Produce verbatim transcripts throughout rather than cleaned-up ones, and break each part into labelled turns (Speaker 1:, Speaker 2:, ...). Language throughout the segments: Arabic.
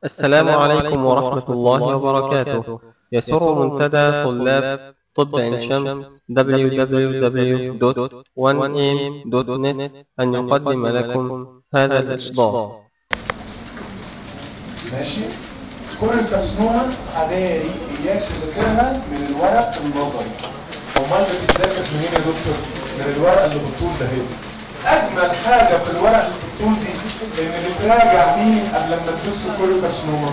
Speaker 1: السلام عليكم ورحمة الله وبركاته. يسر منتدى طلاب طب عين شمس دبليو دبليو دبليو دوت وان إيه إم دوت نت أن يقدم لكم هذا الإصدار.
Speaker 2: ماشي. كل الكرسنومة حذاري إياك تذاكرها من الورق النظري. أمال بتتذاكر منين يا دكتور؟ من الورق اللي بالطول ده هنا. أجمل حاجة في الورق اللي بالطول دي إن بتراجع مين قبل ما تدوس في كل الكرسنومة؟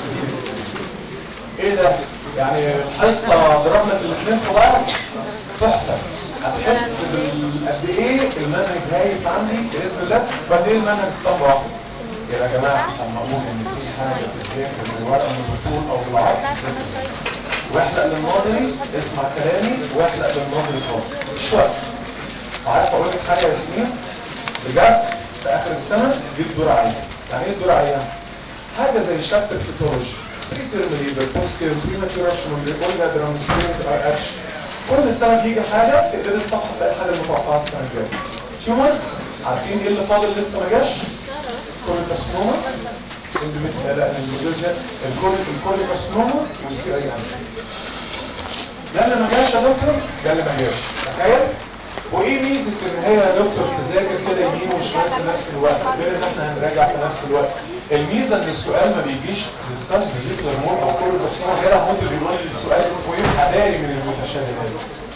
Speaker 2: إيه ده؟ يعني الحصة ضرب لك الاثنين في بعض تحفة. هتحس قد إيه المنهج هايف عندي بإذن الله، وقد إيه المنهج اسطمبة واحدة. يا جماعه لما اقول ان في حاجه بتذاكر من ورقه من الطول او بالعرض تذاكر واحلق للنظري، اسمع كلامي واحلق للنظري خالص مش وقت. عارف اقول لك حاجه يا ياسمين بجد؟ في اخر السنه دي الدور عيان. يعني ايه الدور عيان؟ حاجه زي شابتر فيتولوجي بريتيرمينيبل بوستير بريماتوراشن اولجا درامستيرز ار اتش. كل سنه بيجي حاجه تقدر الصفحه تلاقي الحاجه المتوقعه السنه الجايه. تيومرز عارفين ايه اللي فاضل لسه ما جاش؟ كوريكارسنوما لا الجزء الكوريكارسنوما والسي اي ام. ده اللي ما جاش يا دكتور، ده اللي ما جاش. تخيل. وايه ميزه ان هي يا دكتور تذاكر كده يمين وشمال في نفس الوقت غير ان احنا هنراجع في نفس الوقت؟ الميزه ان السؤال ما بيجيش ديسكاس فيزيكولار مود او كوريكارسنوما غير موت اللي بيقول لي السؤال اسمه ايه حذاري من المتشابهات.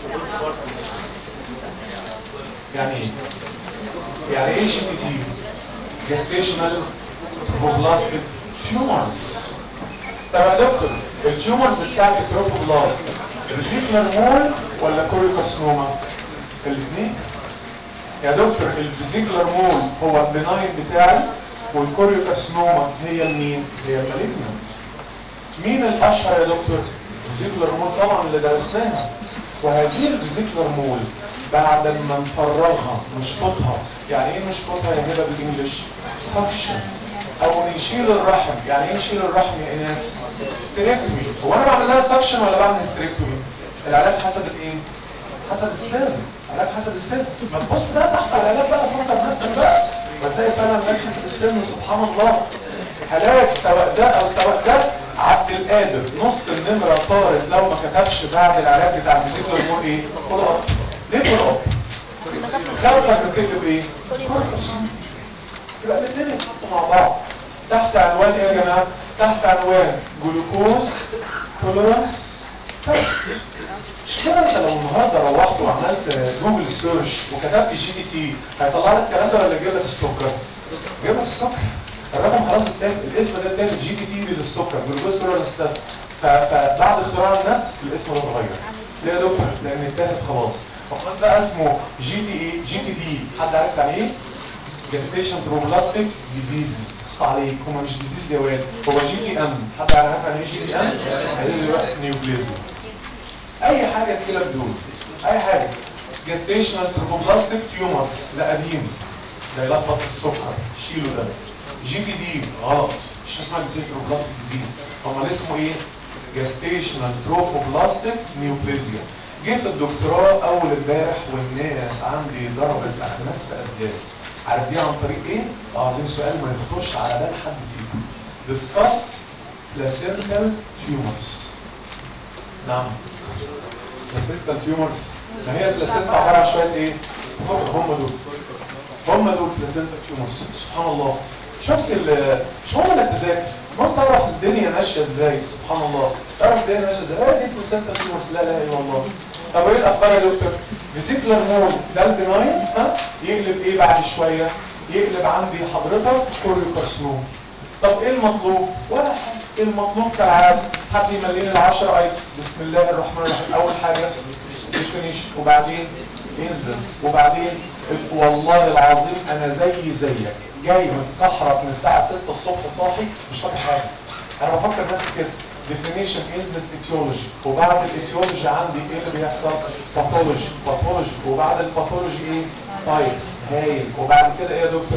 Speaker 2: يعني ايه؟ يعني ايه جي تي تي؟ جستيشنال تروفوبلاستيك تيومرز. طب يا دكتور التيومرز بتاعت التروفوبلاست فيزيكولار مول ولا كوريوكارسنوما؟ الاثنين. يا دكتور الفيزيكولار مول هو البناين بتاعي والكوريوكارسنوما هي المين؟ هي المالجنانت. مين الاشهر يا دكتور؟ فيزيكولار مول طبعا اللي درسناها. وهذه الفيزيكولار مول بعد ما نفرغها نشفطها، يعني ايه نشفطها يا هبه بالانجلش؟ سكشن. او نشيل الرحم. يعني ايه نشيل الرحم يا ايناس؟ ستريكتومي. هو انا بعمل لها سكشن ولا بعمل ستريكتومي؟ العلاج حسب الايه؟ حسب السن. علاج حسب السن. ما تبص بقى تحت على العلاج بقى، فكر نفسك بقى وتلاقي فعلا علاج حسب السن. سبحان الله. علاج سواء ده او سواء ده. عبد القادر نص النمره طارت لو ما كتبش بعد العلاج بتاع الفيزيكال مور ايه؟ فول اب. ليه فول اب؟ خلفك بتكتب ايه؟ يبقى الاثنين يتحطوا مع بعض تحت عنوان ايه يا جماعه؟ تحت عنوان جلوكوز توليرانس تيست. مش كده انت لو النهارده روحت وعملت جوجل سيرش وكتبت جي دي تي هيطلع لك الكلام ده ولا يجيب لك السكر؟ يجيب لك السكر. الرقم خلاص اتاخد، الاسم ده اتاخد جي دي تي دي للسكر جلوكوز توليرانس تيست. فبعد اختراع النت الاسم ده اتغير. ليه يا دكتور؟ لان اتاخد خلاص. وكمان بقى اسمه جي تي اي جي تي دي. حد عارف يعني ايه؟ جستيشن تروبلاستيك ديزيز. بص عليك هما مش ديزيز يا واد، هو جي تي ام. حد عارف يعني ايه جي تي ام؟ هيقول دلوقتي نيوبليزيا. اي حاجه تجيلك دول اي حاجه. جستيشنال تروبلاستيك تيومرز ده قديم، ده يلخبط السكر شيله ده. جي تي دي غلط، مش اسمها جستيشنال تروبلاستيك ديزيز. امال اسمه ايه؟ جستيشنال تروفوبلاستيك نيوبليزيا. جيت الدكتوراه اول امبارح والناس عندي ضربت اخماس في اسداس. عارف دي عن طريق ايه؟ اه عايزين سؤال ما يخطرش على بال حد فيكم. ديسكاس بلاسنتال تيومرز. نعم بلاسنتال تيومرز. ما هي البلاسنتا عباره عن شويه ايه؟ هم دول هم دول بلاسنتال تيومرز. سبحان الله. شفت مش هم انك تذاكر، ما تعرف الدنيا ماشيه ازاي. سبحان الله. تعرف الدنيا ماشيه ازاي. لا دي بلاسنتال تيومرز. لا لا الا الله. طب ايه الاخبار يا دكتور؟ فيزيكولار مول ده البناين ها يقلب ايه بعد شويه؟ يقلب عندي حضرتك كوريوكارسنوم. طب ايه المطلوب؟ ولا حاجه. ايه المطلوب كالعاده؟ حد يمليني العشرة ايتس. بسم الله الرحمن الرحيم. اول حاجه ديفينيشن وبعدين انزلس وبعدين والله العظيم انا زي زيك جاي متكحرت من الساعه ستة الصبح صاحي مش فاكر حاجه. انا بفكر نفسي كده. ديفينيشن انزلس ايتيولوجي وبعد الايتيولوجي عندي ايه اللي بيحصل؟ باثولوجي باثولوجي وبعد الباثولوجي ايه؟ تايبس. هايل. وبعد كده ايه يا دكتور؟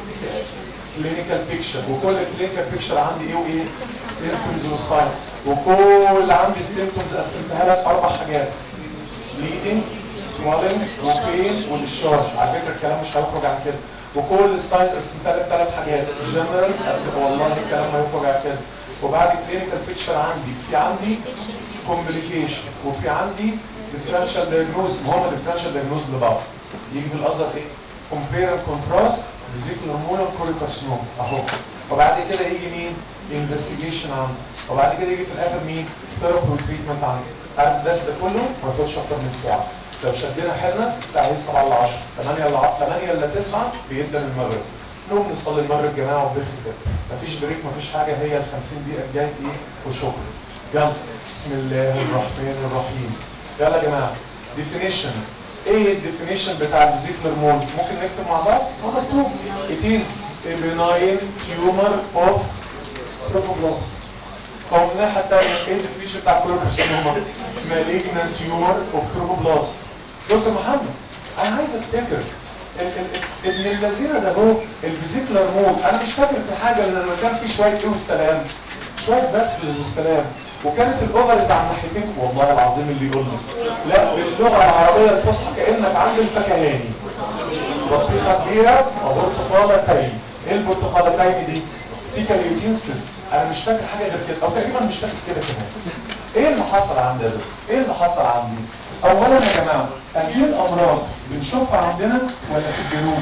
Speaker 2: كلينيكال بيكتشر. وكل كلينيكال بيكتشر عندي ايه وايه؟ سيمبتومز وساين. وكل عندي السيمبتومز قسمتها لك اربع حاجات: bleeding swelling وبين وديشارج. على فكره الكلام مش هيخرج عن كده. وكل الساينس قسمتها لك ثلاث حاجات، جنرال والله الكلام ما يوجع كده، وبعد كلينيكال بيكتشر عندي في عندي كومبليكيشن، وفي عندي ديفرنشال دايجنوز. ما هو ديفرنشال دايجنوز لبعض يجي في الازهر ايه؟ كومبير اند كونتراست فيزيكال هرمونال كوريكارسينوما اهو. وبعد كده يجي مين؟ انفستيجيشن عندي، وبعد كده يجي في الاخر مين؟ ثيرابي وتريتمنت عندي. عارف الدرس ده كله ما ياخدش اكتر من ساعه. لو شدينا حيلنا الساعه هي سبعة الا عشرة، ثمانية الا ثمانية الا تسعة بيبدا المغرب. نقوم نصلي المغرب جماعه وبخ كده. مفيش بريك مفيش حاجه، هي ال خمسين دقيقه الجايه ايه؟ وشكرا. يلا بسم الله الرحمن الرحيم. يلا يا جماعه ديفينيشن. ايه الديفينيشن بتاع الفيزيكال هرمون؟ ممكن نكتب مع بعض؟ هو مكتوب it is a benign tumor of trophoblast. او من الناحيه الثانيه ايه الديفينيشن بتاع الكوريكارسينوما؟ malignant tumor of trophoblast. دكتور محمد انا عايز افتكر ابن الذين ده هو الفيزيكال هرمون، انا مش فاكر في حاجه لان لما كان في شويه ايه والسلام، شويه بسفلز والسلام، وكانت الاوفرز على الناحيتين. والله العظيم اللي يقول لي لا باللغه العربيه الفصحى كانك عند الفكهاني بطيخه كبيره وبرتقالتين. ايه البرتقالتين دي؟ دي كاليوتين سيست. انا مش فاكر حاجه غير كده، او تقريبا مش فاكر كده كمان. ايه اللي حصل عندي ده؟ ايه اللي حصل عندي؟ اولا يا جماعه هذه الامراض بنشوفها عندنا ولا في الجنوب؟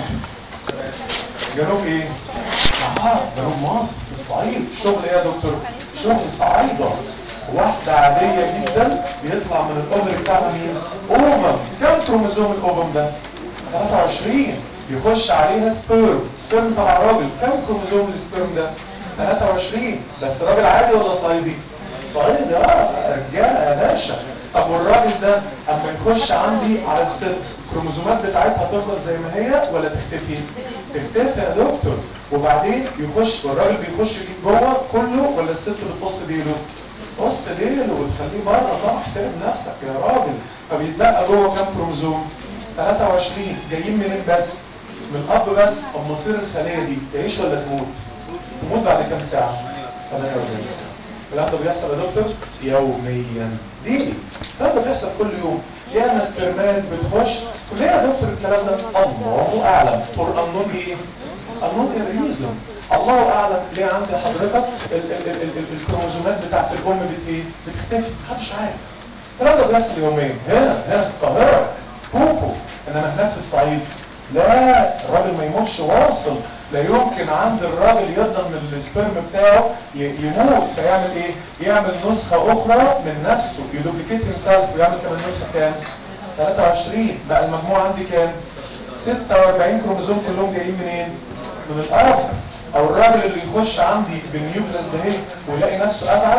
Speaker 2: جنوب ايه؟ اه جنوب مصر في الصعيد. شغل ايه يا دكتور؟ شغل صعايده. واحده عاديه جدا بيطلع من الاوفر بتاعها مين؟ اوفم. كم كروموزوم الاوفم ده؟ ثلاثة وعشرين. يخش عليها سبيرم. سبيرم تبع راجل. كم كروموزوم السبيرم ده؟ ثلاثة وعشرين. بس راجل عادي ولا صعيدي؟ صعيدي. اه رجاله يا باشا. طب والراجل ده اما يخش عندي على الست الكروموزومات بتاعتها تفضل زي ما هي ولا تختفي؟ تختفي يا دكتور. وبعدين يخش والراجل بيخش جوه كله ولا الست بتقص ديله؟ قص ديله وتخليه بره. طبعا احترم نفسك يا راجل. فبيتبقى جوه كام كروموزوم؟ ثلاثة وعشرين. جايين منين بس؟ من الاب بس. طب مصير الخليه دي تعيش ولا تموت؟ تموت بعد كام ساعه؟ ثمانية وأربعين ساعه. الكلام ده بيحصل يا دكتور يوميا. ديلي. الكلام ده بيحصل كل يوم. ياما سبرمات بتخش. ليه يا دكتور الكلام ده؟ الله اعلم. فور انون ايه؟ انون الريزون. الله اعلم ليه عند حضرتك ال ال ال ال الكروموزومات بتاعت الام بت ايه؟ بتختفي. محدش عارف. الكلام ده بيحصل يوميا. هنا هنا في القاهره بوكو. انما هناك في الصعيد لا، الراجل ما يموتش واصل. لا يمكن عند الراجل يفضل من السبرم بتاعه يموت فيعمل ايه؟ يعمل نسخه اخرى من نفسه، يدوبليكيت هيمسيلف ويعمل كمان نسخه كام؟ ثلاثة وعشرين. بقى المجموع عندي كام؟ ستة وأربعين كروموزوم كلهم جايين منين؟ من الارض. او الراجل اللي يخش عندي بالنيوكليس ده ايه ويلاقي نفسه ازعل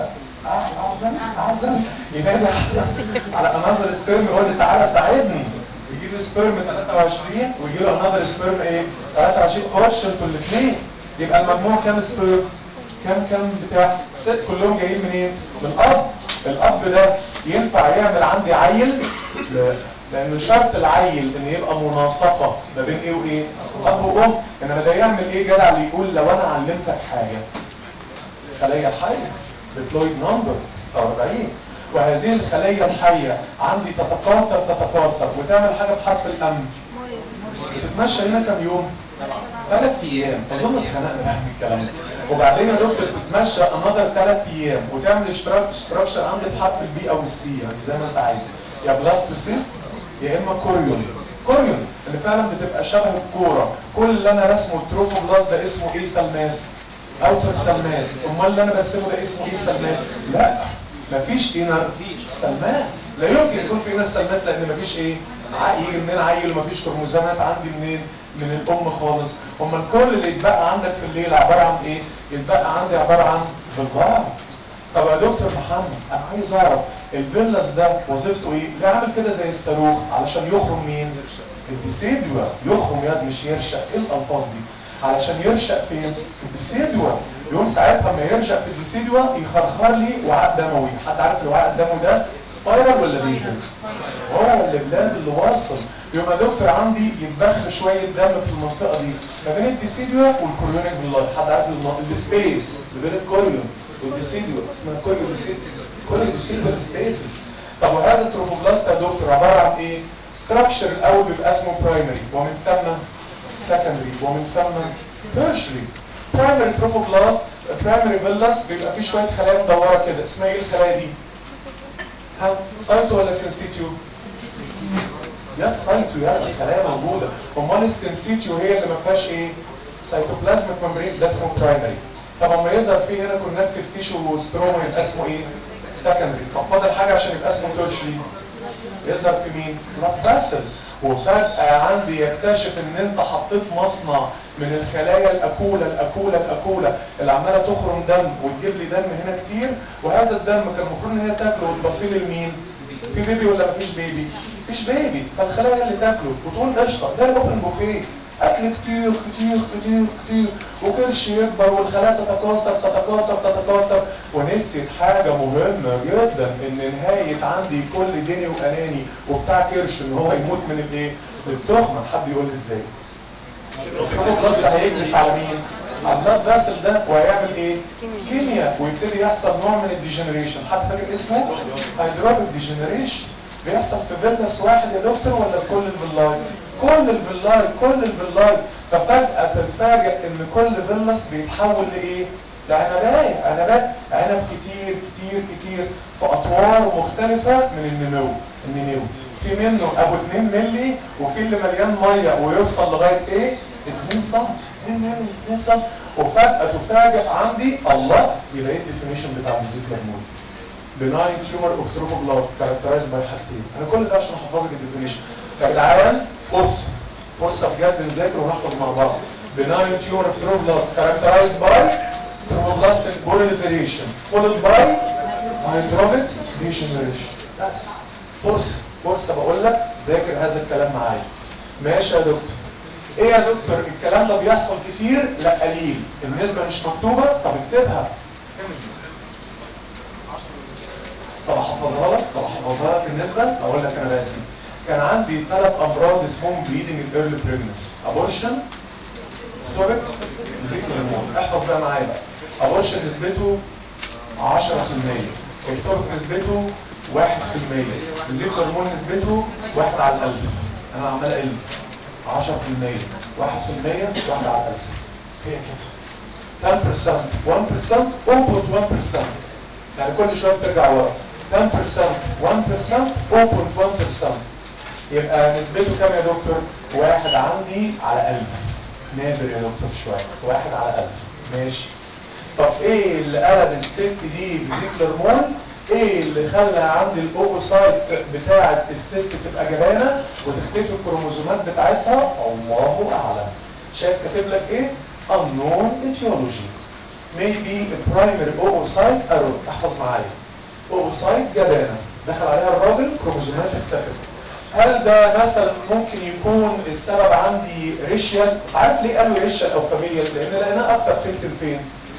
Speaker 2: اعزل اعزل ينادي على انذر سبرم يقول لي تعالى ساعدني. يجي له سبرم ثلاثة وعشرين ويجي له انذر سبرم ايه؟ ثلاثة وعشرين. خش انتوا الاثنين. يبقى المجموع كام سبرم؟ كام كام بتاع؟ ست كلهم جايين منين؟ من الاب. الاب ده ينفع يعمل عندي عيل؟ لا. لان شرط العيل ان يبقى مناصفه ما بين ايه وايه؟ اب وام. انما ده يعمل ايه جدع اللي يقول لو انا علمتك حاجه خلايا حيه ديبلويد نمبر ستة وأربعين، وهذه الخلايا الحيه عندي تتكاثر تتكاثر وتعمل حاجه بحرف الام. بتتمشى هنا كام يوم؟ ثلاث ايام. اظن اتخنقنا يعني الكلام ده. وبعدين يا دكتور بتتمشى انذر ثلاث ايام وتعمل اشتراك ستراكشر عندي بحرف البي او السي يعني زي ما انت عايز. يا بلاستوسيست يا اما كوريون. كوريون اللي فعلا بتبقى شبه الكوره. كل اللي انا رسمه التروفوبلاست ده اسمه ايه؟ سلماس. اوتر سلماس. امال اللي انا برسمه ده اسمه ايه؟ سلماس. لا مفيش انر سلماس. لا يمكن يكون في انر سلماس لان مفيش ايه؟ يجي منين عيل ومفيش كروموزومات عندي منين؟ من الام خالص. امال كل اللي يتبقى عندك في الليل عباره عن ايه؟ يتبقى عندي عباره عن بالبعض. طب يا دكتور محمد انا عايز اعرف الفيلاس ده وظيفته ايه؟ ليه عامل كده زي الصاروخ؟ علشان يخرم مين؟ الديسيدوا. يخرم يد مش يرشق. ايه الالفاظ دي؟ علشان يرشق فين؟ في الديسيدوا. يوم ساعتها ما يرشق في الديسيدوا يخرخر لي وعاء دموي. حد عارف الوعاء الدموي ده سبايرال ولا بيزل؟ هو اللي بلاد اللي واصل. يبقى دكتور عندي يتبخ شويه دم في المنطقه دي ما بين الديسيدوا والكوريونيك بالله. حد عارف السبيس ما بين الكوريون والديسيدوا اسمها كوريون ديسيدوا. كوريون ديسيدوا سبيسز. طب وهذا التروفوبلاست يا دكتور عباره عن ايه؟ ستراكشر الاول بيبقى اسمه برايمري ومن ثم سكندري ومن ثم تيرشري. برايمري تروفوبلاست برايمري فيلاس بيبقى فيه شويه خلايا مدوره كده، اسمها ايه الخلايا دي؟ ها سايتو ولا سنسيتيو؟ يا سايتو يا الخلايا موجوده، امال السنسيتيو هي اللي ما فيهاش ايه؟ سيتوبلازميك ممبرين، ده اسمه برايمري. طب اما يظهر فيه هنا كونكتيف تيشو وستروما يبقى اسمه ايه؟ سكندري. طب فاضل حاجه عشان يبقى اسمه تيرشري، يظهر في مين؟ بلاد فاسل. وفجأة عندي يكتشف ان انت حطيت مصنع من الخلايا الاكولة الاكولة الاكولة اللي عمالة تخرم دم وتجيب لي دم هنا كتير، وهذا الدم كان المفروض ان هي تاكله وتبصيل لمين؟ في بيبي ولا مفيش بيبي؟ مفيش بيبي، فالخلايا اللي تاكله وتقول قشطة زي الاوبن بوفيه، اكل كتير كتير كتير كتير وكرش يكبر والخلايا تتكاثر تتكاثر تتكاثر، ونسيت حاجة مهمة جدا، ان نهاية عندي كل ديني واناني وبتاع كرش ان هو يموت من الايه؟ التخمة. حد يقول لي ازاي؟ البلاد ده هيجلس على مين؟ على البلاد فاسل ده وهيعمل ايه؟ سكيميا، ويبتدي يحصل نوع من الديجنريشن. حد فاكر اسمه؟ هيدروبيك ديجنريشن. بيحصل في فيلنس واحد يا دكتور ولا في كل الفيلاي؟ كل الفيلاي كل الفيلاي. ففجأة تتفاجئ ان كل فيلنس بيتحول لايه؟ لعنباية، عنبات عنب كتير كتير كتير في اطوار مختلفة من النمو. النمو في منه ابو اتنين مللي وفي اللي مليان ميه ويوصل لغايه ايه؟ اتنين سنتي، اتنين مللي، اتنين سنتي. وفجاه تفاجئ عندي الله، يبقى ايه الديفينيشن بتاع الفيزيكولار مود؟ benign tumor of trophoblast characterized by حاجتين. انا كل ده عشان احفظك الديفينيشن. يا جدعان فرصه فرصه بجد نذاكر ونحفظ مع بعض. benign tumor of trophoblast characterized by trophoblastic proliferation followed by hydropic degeneration. بس فرصه فرصه بقول لك ذاكر هذا الكلام معايا. ماشي يا دكتور. ايه يا دكتور الكلام ده بيحصل كتير؟ لا قليل. النسبه مش مكتوبه؟ طب اكتبها. طب احفظها لك؟ طب احفظها لك النسبه؟ اقول لك انا باسم. كان عندي ثلاث امراض اسمهم بليدنج الايرلي بريجنسي، ابورشن، اكتوبك، زيكلينول. احفظ بقى معايا بقى. ابورشن نسبته عشرة في المية، اكتوبك نسبته واحد في المية، زيكلينول نسبته واحد على الألف. انا عمال اقل. عشرة في المية، واحد في المية، واحد على الألف. هي كده. عشرة بالمية، واحد بالمية، صفر فاصلة واحد بالمية. يعني كل شويه بترجع ورا. عشرة بالمية، واحد بالمية، صفر فاصلة واحد بالمية. يبقى نسبته كام يا دكتور؟ واحد عندي على ألف. نادر يا دكتور شويه، واحد على ألف. ماشي. طب ايه اللي قلب الست دي بزيكلر مول؟ ايه اللي خلى عندي الاوبوسايت بتاعه الست تبقى جبانه وتختفي الكروموزومات بتاعتها؟ الله اعلم. شايف كاتب لك ايه؟ unknown etiology. maybe a primary oocyte error. احفظ معايا. oocyte جبانه دخل عليها الراجل كروموزومات اختفت. هل ده مثلا ممكن يكون السبب عندي ريشيال؟ عارف ليه قالوا ريشيال او فاميليال؟ لان لقيناه اكتر فين فين؟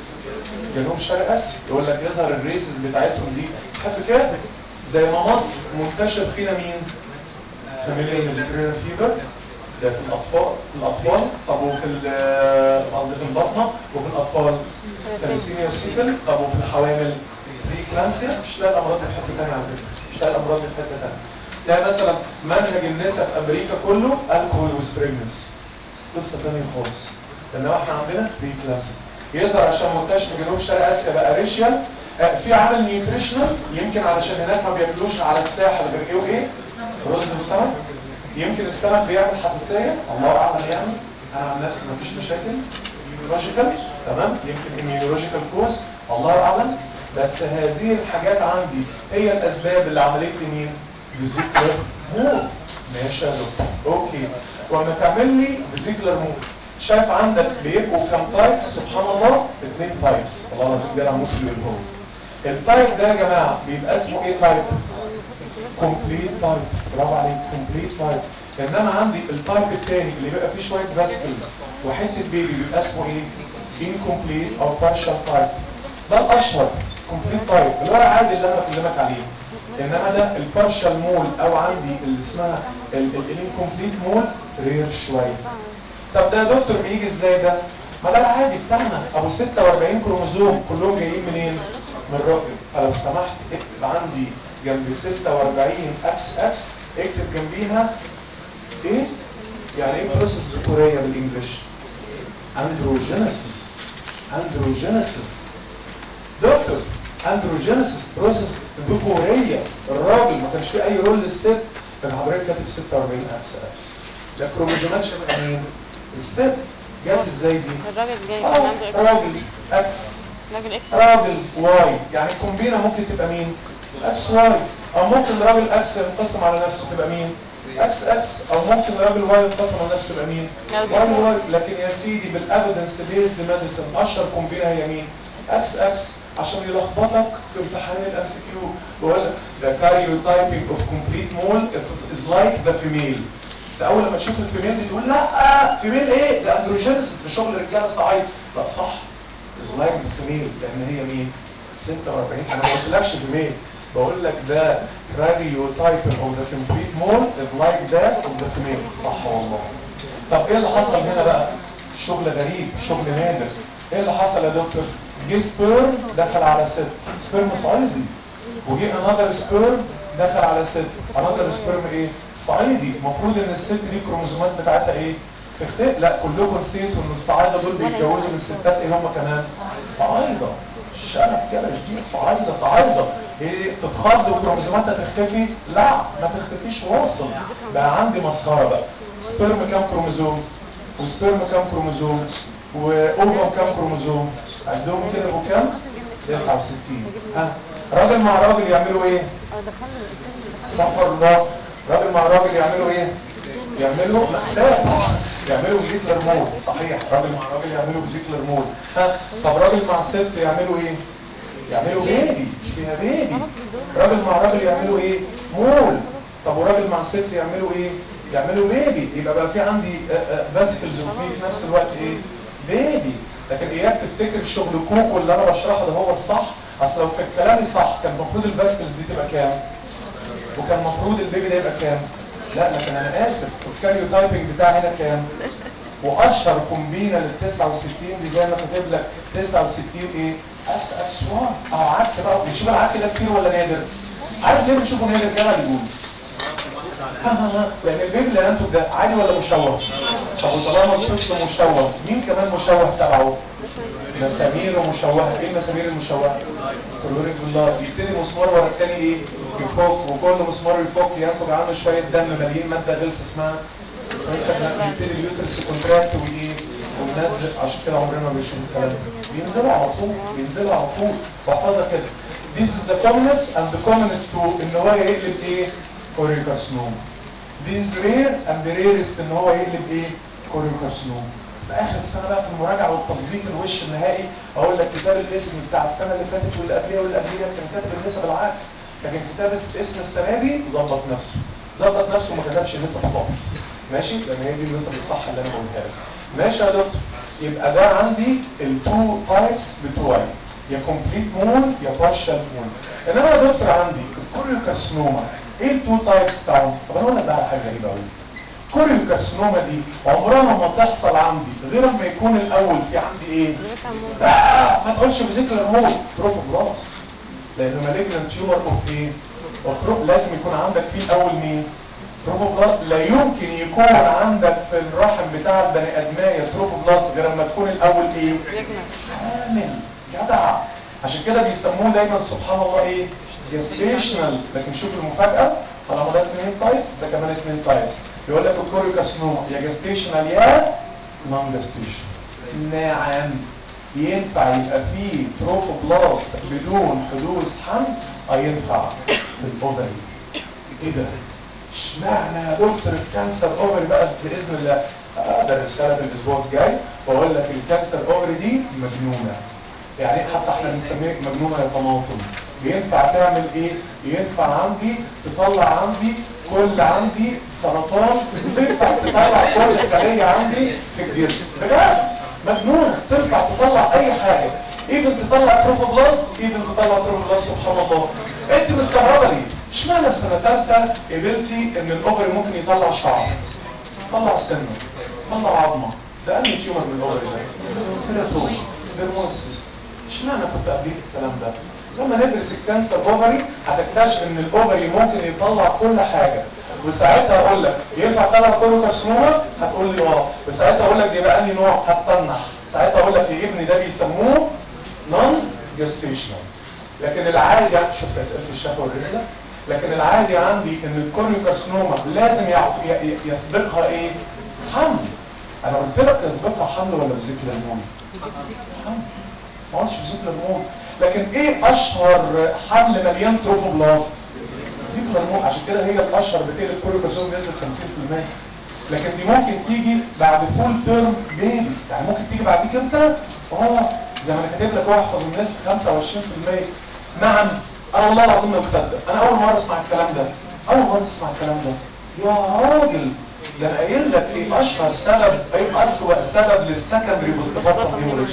Speaker 2: جنوب شرق اسيا. يقول لك يظهر الريسز بتاعتهم دي تحب كده زي ما مصر منتشر فينا مين؟ فاميليال ميديترينيان فيفر ده في الاطفال في الاطفال طب وفي قصدي في البطنه وفي الاطفال ثاليسيميا وسيكل. طب وفي الحوامل بريكلانسيا. مش لاقي الامراض دي في حته ثانيه على فكره، مش لاقي الامراض دي في حته ثانيه. ده مثلا منهج النساء في امريكا كله الكحول وسبريجنس، قصه ثانيه خالص. لان احنا عندنا بريكلانسيا يظهر عشان منتشر في جنوب شرق اسيا بقى ريشيال. آه في عامل نيوتريشنال يمكن علشان هناك ما بياكلوش على الساحل غير ايه وايه؟ رز وسمك. يمكن السمك بيعمل حساسيه، الله اعلم يعني. انا عن نفسي ما فيش مشاكل. immunological تمام، يمكن immunological كوز، الله اعلم. بس هذه الحاجات عندي هي الاسباب اللي عملت لي مين؟ فيزيكلر مود. ماشي يا دكتور. اوكي. وما تعمل لي فيزيكلر مود شايف عندك بيبقوا كام تايب؟ سبحان الله اثنين تايبس. والله العظيم ده انا هموت في اليوم. التايب ده يا جماعه بيبقى اسمه ايه تايب؟ كومبليت تايب. برافو عليك، كومبليت تايب. انما عندي التايب الثاني اللي بيبقى فيه شويه فاسكلز وحته بيبي بيبقى اسمه ايه؟ انكومبليت او بارشال تايب. ده الاشهر كومبليت تايب اللي هو العادي اللي انا بكلمك عليه. انما ده البارشال مول او عندي اللي اسمها الانكومبليت مول رير شويه. طب ده يا دكتور بيجي ازاي ده؟ ما ده العادي بتاعنا ابو ستة وأربعين كروموزوم كلهم جايين منين؟ من الراجل. فلو سمحت اكتب عندي جنب ستة وأربعين اكس اكس اكتب جنبيها ايه؟ يعني ايه بروسيس ذكوريه بالانجلش؟ اندروجينيسيس. اندروجينيسيس دكتور، اندروجينيسيس بروسيس ذكوريه، الراجل ما كانش فيه اي رول للست، كان حضرتك كاتب ستة وأربعين اكس اكس، ده كروموزومات شبه مين؟ الست. جت ازاي دي؟
Speaker 3: الراجل جاي كان
Speaker 2: اه
Speaker 3: عنده اكس.
Speaker 2: راجل اكس،
Speaker 3: راجل اكس
Speaker 2: راجل واي، يعني الكومبينه ممكن تبقى مين؟ اكس واي، او ممكن راجل اكس ينقسم على نفسه تبقى مين؟ اكس اكس، او ممكن راجل واي ينقسم على نفسه تبقى مين؟ واي واي. لكن يا سيدي بالافيدنس بيزد ميديسن اشهر كومبينه هي مين؟ اكس اكس، عشان يلخبطك في امتحان الام سي كيو. بقول لك the karyotyping of complete mole is like the female. ده اول لما تشوف الفيميل دي تقول لا فيميل ايه؟ ده اندروجينس، ده شغل رجاله صعيد. لا صح، is like the female، لان هي مين؟ ستة وأربعين. انا ما قلتلكش فيميل، بقول لك ده karyotyping of the complete mole is like that of the female. صح والله. طب ايه اللي حصل هنا بقى؟ شغل غريب، شغل نادر. ايه اللي حصل يا دكتور؟ جه سبيرم دخل على ست، سبيرم صعيدي، وجه انذر سبيرم دخل على ست، انذر سبيرم ايه؟ صعيدي. المفروض ان الست دي الكروموزومات بتاعتها ايه؟ تختلف. لا كلكم نسيتوا ان الصعايده دول بيتجوزوا من الستات ايه هم كمان؟ صعايده. شرف كده جديد، صعايده صعايده. ايه تتخض وكروموزوماتها تختفي؟ لا ما تختفيش، واصل. بقى عندي مسخره بقى. سبيرم كام كروموزوم؟ وسبيرم كام كروموزوم؟ واوفر كام كروموزوم؟ عندهم كده بكام؟ تسعة وستين. ها راجل مع راجل يعملوا ايه؟ استغفر الله. راجل مع راجل يعملوا ايه؟ يعملوا مأساة، يعملوا زيكلر مول. صحيح، راجل مع راجل يعملوا زيكلر مول. ها طب راجل مع ست يعملوا ايه؟ يعملوا بيبي، فيها بيبي. راجل مع راجل يعملوا ايه؟ مول. طب وراجل مع ست يعملوا ايه؟ يعملوا بيبي. يبقى بقى في عندي فاسكلز وفي في نفس الوقت ايه؟ بيبي. لكن اياك تفتكر الشغل كوكو اللي انا بشرحه ده هو الصح. اصل لو كان كلامي صح كان المفروض الفاسكلز دي تبقى كام؟ وكان المفروض البيبي ده يبقى كام؟ لا لكن انا اسف، الكاريو تايبنج بتاعي هنا كام؟ واشهر كومبينه لل تسعة وستين دي زي ما كاتب لك تسعة وستين ايه؟ اكس اكس واحد. اهو عك بقى. بتشوف العك ده كتير ولا نادر؟ عارف ليه بنشوفه نادر كده بيقول؟ لان البيبي اللي انتوا ده عادي ولا مشوه؟ طب وطالما الطفل مشوه مين كمان مشوه تبعه؟ مسامير مشوهه. ايه المسامير المشوهه؟ كلوريك بالله. يبتدي مسمار ورا الثاني ايه؟ يفك، وكل مسمار يفك ينتج عنه شويه دم مليين ماده غلسه اسمها يبتدي اليوترس كونتراكت وايه؟ وينزل. عشان كده عمرنا ما بنشوف الكلام ده. بينزلوا على طول، بينزلوا على طول. واحفظها كده. This is the commonest and the commonest to ان هو يقلب ايه؟ كوريوكارسنوم. This is rare and the rarest ان هو يقلب ايه؟ كوريوكارسنوم. في اخر السنه بقى في المراجعه والتظبيط الوش النهائي اقول لك كتاب الاسم بتاع السنه اللي فاتت واللي قبلها واللي قبلها كان كاتب النسب العكس، لكن كتاب اسم السنه دي ظبط نفسه، ظبط نفسه وما كتبش النسب خالص. ماشي؟ لان هي دي النسب الصح اللي انا بقولها لك. ماشي يا دكتور؟ يبقى ده عندي التو تايبس بتوعي، يا كومبليت مول يا بارشال مول. انما يا دكتور عندي الكوريوكارسنوما ايه التو تايبس بتاعهم؟ طب انا اقول لك بقى على حاجه غريبه قوي. الكوريوكارسنوما دي عمرها ما تحصل عندي غير لما يكون الاول في عندي ايه؟ آه ما تقولش فيزيكلر مول تروفوبلاست، لانه مالجنت تيومر اوف ايه؟ اوف. لازم يكون عندك فيه الاول مين؟ تروفوبلاست. لا يمكن يكون عندك في الرحم بتاع البني ادميه تروفوبلاست غير لما تكون الاول ايه؟ حامل. جدع. عشان كده بيسموه دايما سبحان الله ايه؟ جستيشنال. لكن شوف المفاجاه، طالما ده اثنين تايبس ده كمان اثنين تايبس. يقول لك الكوريوكارسنوما يا جستيشنال يا نون جستيشنال. نعم ينفع يبقى فيه تروفوبلاست بدون حدوث حمل؟ اه ينفع في الاوفري. ايه ده؟ اشمعنى يا دكتور الكانسر اوفري بقى؟ باذن الله ده الرساله في الاسبوع الجاي واقول لك الكانسر اوفري دي مجنونه. يعني حتى احنا بنسميها مجنونه يا طماطم. ينفع تعمل ايه؟ ينفع عندي تطلع عندي كل عندي سرطان، تنفع تطلع كل خليه عندي في الجسم. بجد مجنونه. تنفع تطلع اي حاجه، ايفن تطلع تروفوبلاست، ايفن تطلع تروفوبلاست. سبحان الله. انت مستغربه ليه؟ اشمعنى في سنه ثالثه قبلتي ان الاوفري ممكن يطلع شعر، يطلع سنه، يطلع عظمه؟ ده انهي تيومر من الاوفري ده؟ كيراتوما، ديرموسيس. اشمعنى كنت قبليك الكلام ده؟ لما ندرس الكانسر اوفري هتكتشف ان الاوفري ممكن يطلع كل حاجه، وساعتها اقول لك ينفع تطلع كولوكارسينوما؟ هتقول لي اه، وساعتها اقول لك دي بقى انهي نوع؟ هتطنح، ساعتها اقول لك يا ابني ده بيسموه نون جستيشنال. لكن العادي شفت اسئله الشفا والرزله، لكن العادي عندي ان الكولوكارسينوما لازم يسبقها ايه؟ حمل. انا قلت لك يسبقها حمل ولا فيزيكولار مول؟ حمل. ما قلتش فيزيكولار مول. لكن ايه اشهر حمل مليان تروفوبلاست؟ فيزيكولار مول. عشان كده هي الاشهر بتقلب كولوكارسينوما بنسبه خمسين في المية. لكن دي ممكن تيجي بعد فول تيرم بيبي، يعني ممكن تيجي بعديك امتى؟ اه زي ما انا كاتب لك واحفظ الناس خمسة وعشرين في المية. نعم انا والله العظيم ما مصدق، انا اول مره اسمع الكلام ده، اول مره اسمع الكلام ده يا راجل. ده انا قايل لك ايه اشهر سبب، ايه اسوأ سبب للسكندري بوستبارتم هيموريج؟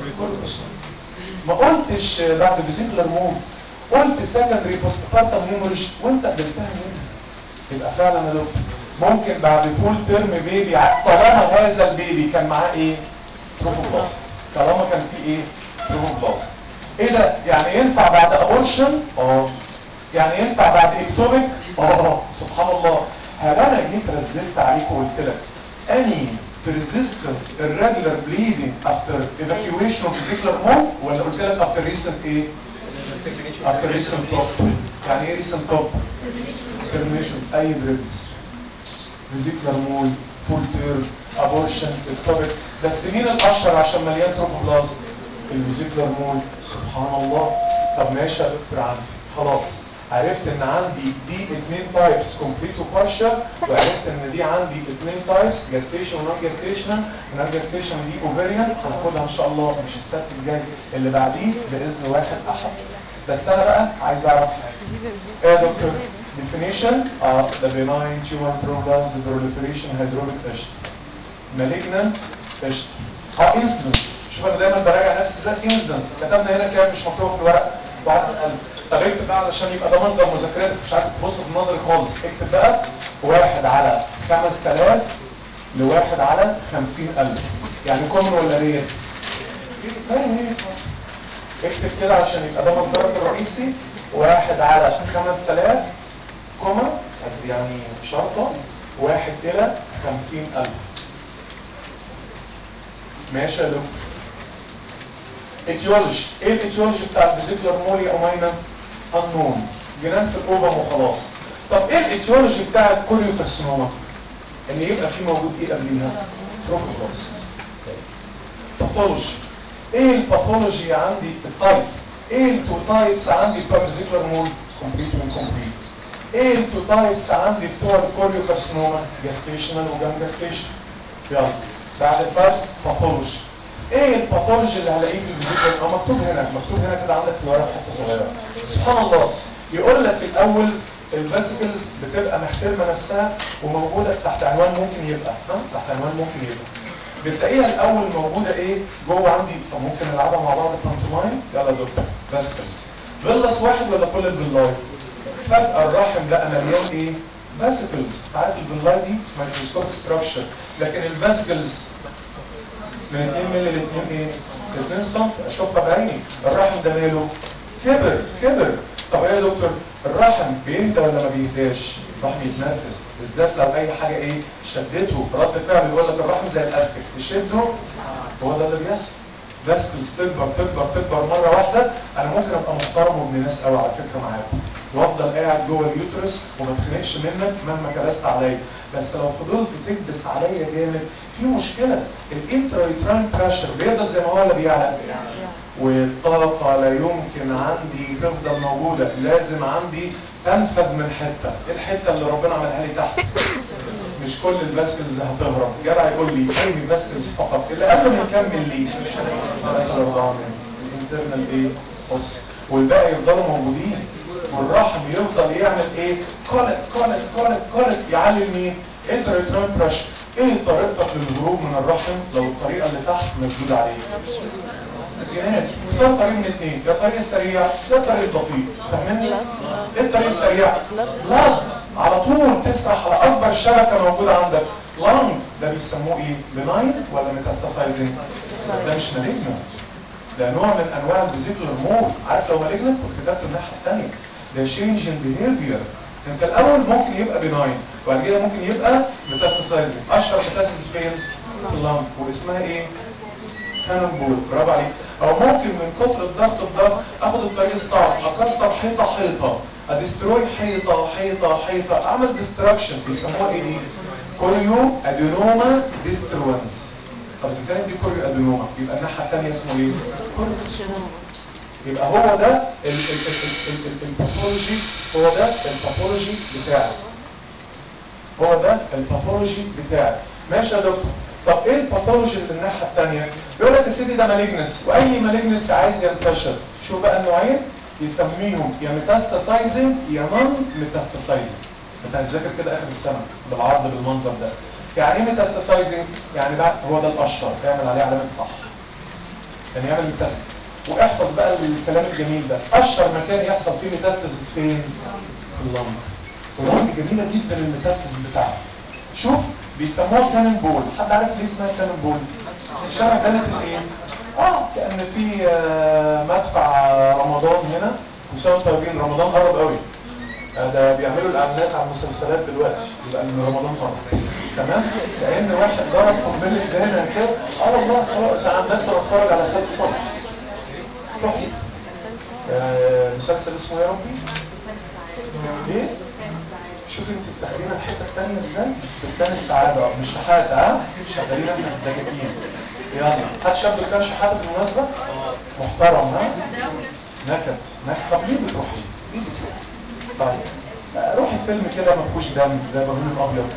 Speaker 2: ما قلتش بعد فيزيكولار مول، قلت سكندري بوستبارتم هيموريج وانت قبلتها منها. يبقى فعلا يا دكتور ممكن بعد فول تيرم بيبي طالما هذا البيبي كان معاه ايه؟ تروفوبلاست. طالما كان فيه ايه؟ تروفوبلاست. ايه ده؟ يعني ينفع بعد ابورشن؟ اه. يعني ينفع بعد اكتوبيك؟ اه سبحان الله. هل انا جيت رزلت عليك وقلت لك اني persistent irregular bleeding after evacuation of vesicular mole ولا قلت لك after recent ايه؟ after recent top. يعني ايه recent top؟ termination اي بريدس فيزيكولار مول فول تيرم ابورشن اكتوبيك. بس مين الاشهر عشان مليان تروفوبلازم؟ الفيزيكولار مول. سبحان الله. طب ماشي يا دكتور عندي خلاص عرفت ان عندي دي اثنين تايبس كومبليت وبارشال، وعرفت ان دي عندي اثنين تايبس جاستيشن ونون جاستيشن. ونون جاستيشن دي اوفريان هناخدها ان شاء الله مش السبت الجاي اللي بعديه باذن واحد احد. بس انا بقى عايز اعرف حاجه. ايه يا دكتور؟ definition of the benign tumor progress the proliferation hydropic قشطه. malignant قشطه. اه incidence. شوف انا دايما براجع نفسي ازاي incidence. كتبنا هنا كام مش مكتوب في الورق؟ واحد من ألف. طب اكتب بقى علشان يبقى ده مصدر مذاكرتك، مش عايز تبص في النظري خالص. اكتب بقى واحد على خمس تلاف لواحد على خمسين ألف. يعني كومن ولا رير؟ اكتب كده عشان يبقى ده مصدرك الرئيسي. واحد على خمس تلاف كوما قصدي يعني شرطة واحد إلى خمسين ألف. ماشي يا دكتور. اتيولوجي. ايه الاتيولوجي بتاع الفيزيكولار مولي أمينا؟ النون جنان في الأوفم وخلاص. طب ايه الاتيولوجي بتاع الكوريوكارسينوما؟ ان يبقى في موجود ايه قبليها؟ تروفوبلاست. باثولوجي. ايه الباثولوجي عندي؟ التايبس. ايه التو تايبس عندي بتوع الفيزيكولار مول؟ كومبليت وانكومبليت. ايه التو تايبس عندي بتوع الكوريوكارسينوما؟ جاستيشنال وجام جاستيشن. يلا بعد التايبس باثولوجي. ايه الباثولوجي اللي هلاقيه في الفيزيكولار؟ اه مكتوب هنا، مكتوب هنا كده عندك في الورقه حته صغيره. سبحان الله. يقول لك الاول الفاسيكلز بتبقى محترمه نفسها وموجوده تحت عنوان ممكن يبقى ها تحت عنوان ممكن يبقى بتلاقيها الاول موجوده ايه جوه عندي. طب ممكن نلعبها مع بعض بانتوماين. يلا يا دكتور. فاسيكلز فيلاس واحد ولا كل الفيلاي؟ فجاه الرحم بقى مليان ايه؟ فاسيكلز. عارف الفيلاي دي مايكروسكوب ستراكشر، لكن الفاسيكلز من اتنين مللي ل اتنين ايه؟ اتنين سم. اشوفها بعيني. الرحم ده ماله؟ كبر كبر. طب ايه يا دكتور؟ الرحم بيهدى ولا ما بيهداش؟ الرحم يتنرفز بالذات لو اي حاجه ايه؟ شدته. رد فعل يقول لك الرحم زي الاستيك تشده. هو ده اللي بيحصل. فاسكلز تكبر تكبر تكبر مره واحده. انا ممكن ابقى محترم وابن ناس قوي على فكره معاكم وافضل قاعد جوه اليوترس وما اتخنقش منك مهما كبست عليا، بس لو فضلت تكبس عليا جامد في مشكله. الانترايتراين بريشر بيفضل زي ما هو ولا بيعلى؟ والطاقه لا يمكن عندي تفضل موجوده، لازم عندي انفذ من حته. ايه الحته اللي ربنا عملها لي تحت؟ مش كل الفاسكلز هتهرب. جدع يقول لي اي فاسكلز فقط اللي اقل من كام ملي؟ ثلاثة أربعة ملي. انترنال ايه؟ بص والباقي يفضلوا موجودين والرحم يفضل يعمل ايه؟ كولت كولت كولت كولت يعلي مين؟ انترايتراين بريشر. ايه طريقتك للهروب من الرحم لو الطريقه اللي تحت مسدود عليك؟ الجنات. اختار طريق من اثنين، يا الطريق السريع يا الطريق البطيء. فاهمني؟ ايه الطريق السريع؟ بلاد على طول تسرح على اكبر شبكه موجوده عندك. لانج ده بيسموه ايه؟ بناين ولا ميتاستاسايزنج؟ ده مش مالجنت. ده نوع من انواع الفيزيكولار مول. عارف لو مالجنت كنت كتبت الناحيه الثانيه، ده change in behavior. انت الاول ممكن يبقى بناين وبعد كده ممكن يبقى ميتاستاسايزنج. اشهر ميتاستاسيس فين؟ في اللنج، واسمها ايه؟ كانون بول. برافو عليك. او ممكن من كتر الضغط الضغط اخد الطريق الصعب، اكسر حيطه حيطه، ادستروي حيطه حيطه حيطه، اعمل ديستراكشن. بيسموها ايه دي؟ كوريو ادينوما ديستروانس. طب اذا كانت دي كوريو ادينوما يبقى الناحيه الثانيه اسمه ايه؟ كوريو كارسينوما. يبقى هو ده الباثولوجي، هو ده الباثولوجي بتاعي، هو ده الباثولوجي بتاعي. ماشي يا دكتور. طب ايه الباثولوجي اللي الناحيه الثانيه؟ يقول لك يا سيدي ده مالجنس، واي مالجنس عايز ينتشر. شوف بقى النوعين يسميهم يا ميتاستاسايزنج يا نون ميتاستاسايزنج. انت هتذاكر كده اخر السنه بالعرض بالمنظر ده. يعني ايه ميتاستاسايزنج؟ يعني بقى هو ده الاشهر، اعمل عليه علامه صح. يعني يعمل ميتاست. واحفظ بقى الكلام الجميل ده. اشهر مكان يحصل فيه ميتاستاسيس فين؟ في اللنج. واللنج جميله جدا الميتاستاسيس بتاعها. شوف بيسموها كانون بول. حد عارف ليه اسمها كانون بول؟ شبه كانت الايه؟ اه كان في آه مدفع رمضان هنا. وسام طيبين، رمضان قرب قوي. آه ده بيعملوا الاعلانات على المسلسلات دلوقتي، يبقى رمضان قرب. تمام؟ كأن واحد ضرب قنبله دهنه كده. اه والله اه زي الناس اللي بتتفرج على خالد صالح. روحي. آه مسلسل اسمه يا ربي؟ ايه؟ شوفي انت بتاخدينا الحته الثانيه ازاي؟ دكان السعاده مش شحاته. ها؟ شغالين احنا في الدكاكين. يلا حد شاب دكان شحاته بالمناسبه؟ محترم. ها؟ نكت نكت. طب ليه بتروحي؟ ليه بتروحي؟ طيب آه روحي فيلم كده ما فيهوش دم زي ابراهيم الابيض.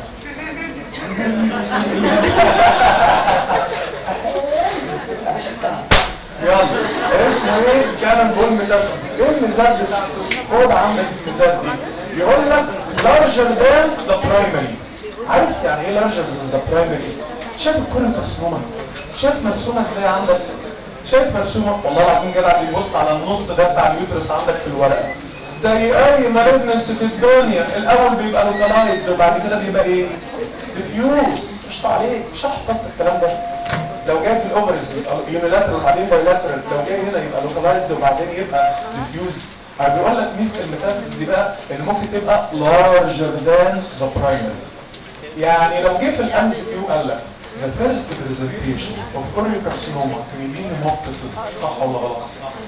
Speaker 2: يلا اسمه ايه؟ كانون بول ميتاستاسيس. ايه الميزات بتاعته؟ خد عندك الميزات دي. يقول لك larger than the primary. عارف يعني ايه larger than the primary؟ شايف الكوريو كارسينوما؟ شايف مرسومه ازاي عندك؟ شايف مرسومه؟ والله العظيم جدع بيبص على النص ده بتاع اليوترس عندك في الورقه. زي اي مالجنس في الدنيا، الاول بيبقى لوكالايزد وبعد كده بيبقى ايه؟ ديفيوز. قشطه عليك، مش هحفظ الكلام ده. لو جاي في الاوفرز يبقى يونيلاترال وبعدين بايلاترال، لو جاي هنا يبقى لوكالايزد وبعدين يبقى ديفيوز. بيقول لك ميزه الميتاستاسيس دي بقى ان ممكن تبقى لارجر ذان ذا برايمري. يعني لو جه في الام سي كيو قال لك the first presentation of choriocarcinoma meaning hemoptysis، صح ولا غلط؟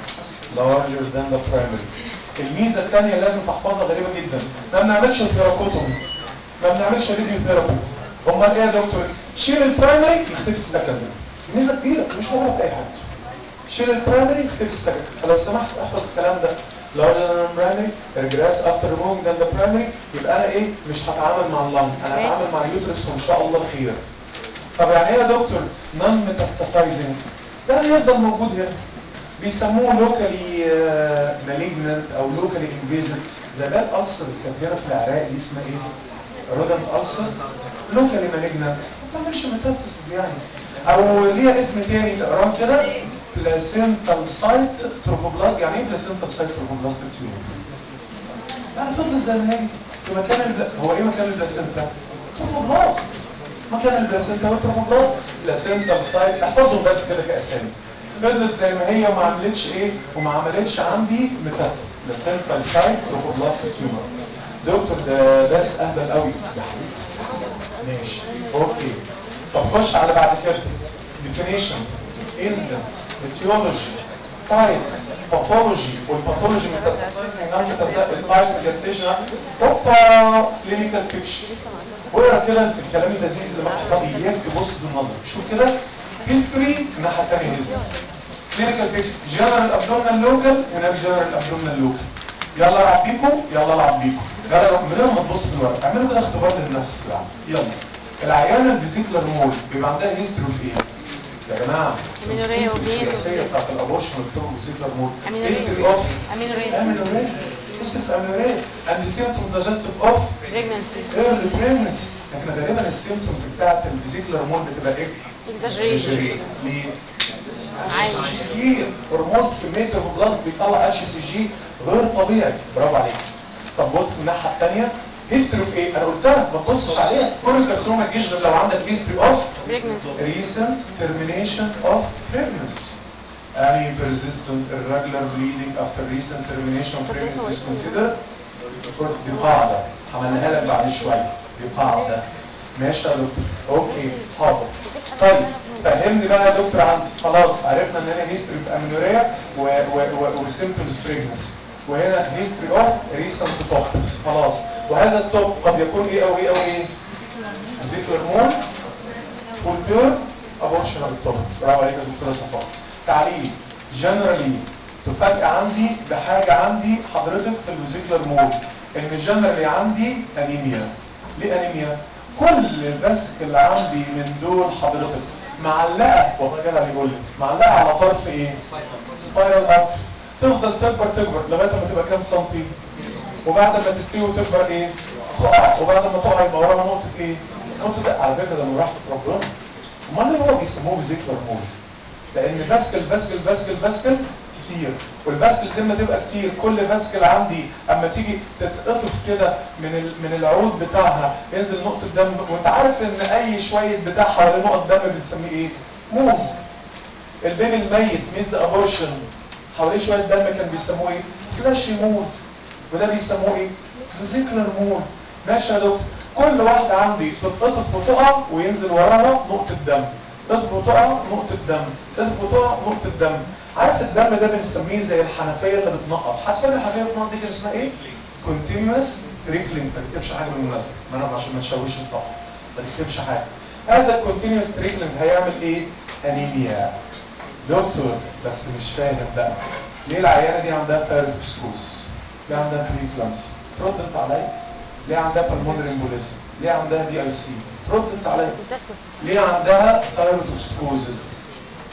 Speaker 2: larger than the primary. الميزه الثانيه اللي لازم تحفظها غريبه جدا، ما بنعملش ثيرابوتومي، ما بنعملش راديو ثيرابي. امال ايه يا دكتور؟ شيل البرايمري يختفي السكندري. ميزه كبيره مش موجوده في اي حد. شيل البرايمري يختفي السكندري. فلو سمحت احفظ الكلام ده. larger than the primary regress after removing than the primary. يبقى انا ايه؟ مش هتعامل مع اللنج، انا هتعامل مع اليوترس وان شاء الله خير. طب يعني ايه يا دكتور نون ميتاستاسايزنج؟ ده هيفضل موجود هنا. بيسموه لوكالي مالجننت او لوكالي انفيزيف. زي ده الالسر اللي كانت هنا في العراق دي اسمها ايه؟ رودنت السر. لوكالي مالجننت ما بتعملش ميتاستاسيس يعني. او ليها اسم تاني تقراه كده، بلاسينتال سايت تروفوبلاست. يعني ايه بلاسينتال سايت تروفوبلاست تيومر؟ يعني فضل زي ما هي في مكان البلا... هو ايه مكان البلاسينتا؟ تروفوبلاست. مكان البلاسينتا والتروفوبلاست بلاسينتال سايت. احفظهم بس كده كاسامي. فضلت زي ما هي وما عملتش ايه؟ وما عملتش عندي ميتاس. بلاسينتال سايت تروفوبلاست تيومر. دكتور ده درس اهبل قوي يا حبيبي. ماشي اوكي. طب خش على بعد كده. definition incidence etiology types pathology والباثولوجي متزايد types gestation هوبا clinical picture. واقرا كده في الكلام اللذيذ اللي مكتوب. اياك تبص بالنظر. شوف كده history الناحيه الثانيه history clinical picture general abdominal local هناك general abdominal local. يلا العب بيكم يلا العب بيكم يلا من غير ما تبص في الورق. اعملوا كده اختبار للنفس بقى. يلا العيانه الفيزيكولار مول بيبقى عندها هيستوري في ايه؟ يا جماعه الثلاثيه بتاعت الابورشن والفيزيكولار فيزيكولار مول هيستوري اوف امينوريا هيستوري اوف امينوريا اند سيمبتومز سجستيف اوف بريجنسي ايرلي بريجنسي. احنا غالبا السيمبتومز بتاعت الفيزيكولار مول بتبقى ايه؟ اكزاجريت. ليه؟ اتش سي جي كتير، هرمونز كميه الهرمونات بيطلع اتش سي جي غير طبيعي. برافو عليك. طب بص الناحيه الثانيه هيستوري في ايه؟ انا قلت لك ما تبصش عليها. كل كارسينوما ما تجيش غير لو عندك هيستوري اوف ريسنت تيرمينيشن اوف بريجنسي. any persistent irregular bleeding after recent termination of pregnancy is considered. دي قاعدة عملناها لك بعد شوية، دي قاعدة. ماشي يا دكتور؟ اوكي حاضر. طيب فهمني بقى يا دكتور عندي خلاص عرفنا ان هنا هيستوري في امينوريا وسيمبتومز بريجنسي، وهنا هيستوري اوف ريسنت توب خلاص. وهذا التوب قد يكون ايه او ايه او ايه؟ فيزيكولار مول، فول تيرم، ابورشنال توب. برافو عليك يا دكتوره صفاء. تعليل جنرالي تفاجئ عندي بحاجه عندي حضرتك في الفيزيكولار مول ان جنرالي عندي انيميا. ليه انيميا؟ كل البسك اللي عندي من دول حضرتك معلقه، والله جدع اللي يقول لي معلقه على طرف ايه؟ سبايرال ارتري. تفضل تكبر تكبر لغايه ما تبقى كام سنتي؟ وبعد ما تستوي وتكبر ايه؟ تقع، وبعد ما تقع يبقى وراها نقطه ايه؟ نقطه. على فكره ده من رحمه ربنا. امال ليه هو بيسموه فيزيكولار مول؟ لان باسكل باسكل باسكل باسكل كتير، والباسكل زي ما تبقى كتير كل باسكل عندي اما تيجي تتقطف كده من ال... من العود بتاعها ينزل نقطه دم، وانت عارف ان اي شويه بتاع حوالين نقط دم بنسميه ايه؟ مول. البيبي الميت ميزد ابورشن حواليه شويه دم كان بيسموه ايه؟ فلاشي مول. وده بيسموه ايه؟ فيزيكولار مول. ماشي يا دكتور؟ كل واحده عندي تتقطف وتقع وينزل وراها نقطه دم، تقطف وتقع نقطه دم، تقطف وتقع نقطه دم. عارف الدم ده بنسميه زي الحنفيه اللي بتنقط. حتى الحنفيه اللي بتنقط دي كان اسمها ايه؟ كونتينوس تريكلينج. ما تكتبش حاجه بالمناسبه، ما انا عشان ما تشوش الصح، ما تكتبش حاجه. هذا الكونتينوس تريكلينج هيعمل ايه؟ انيميا. دكتور بس مش فاهم بقى ليه العيانه دي عندها ثايرويدوسكوز؟ ليه عندها بريكلامسي؟ ترد انت عليا. ليه عندها بالمونري امبوليزم؟ ليه عندها دي اي سي؟ ترد انت عليا. ليه عندها ثايرويدوسكوزز؟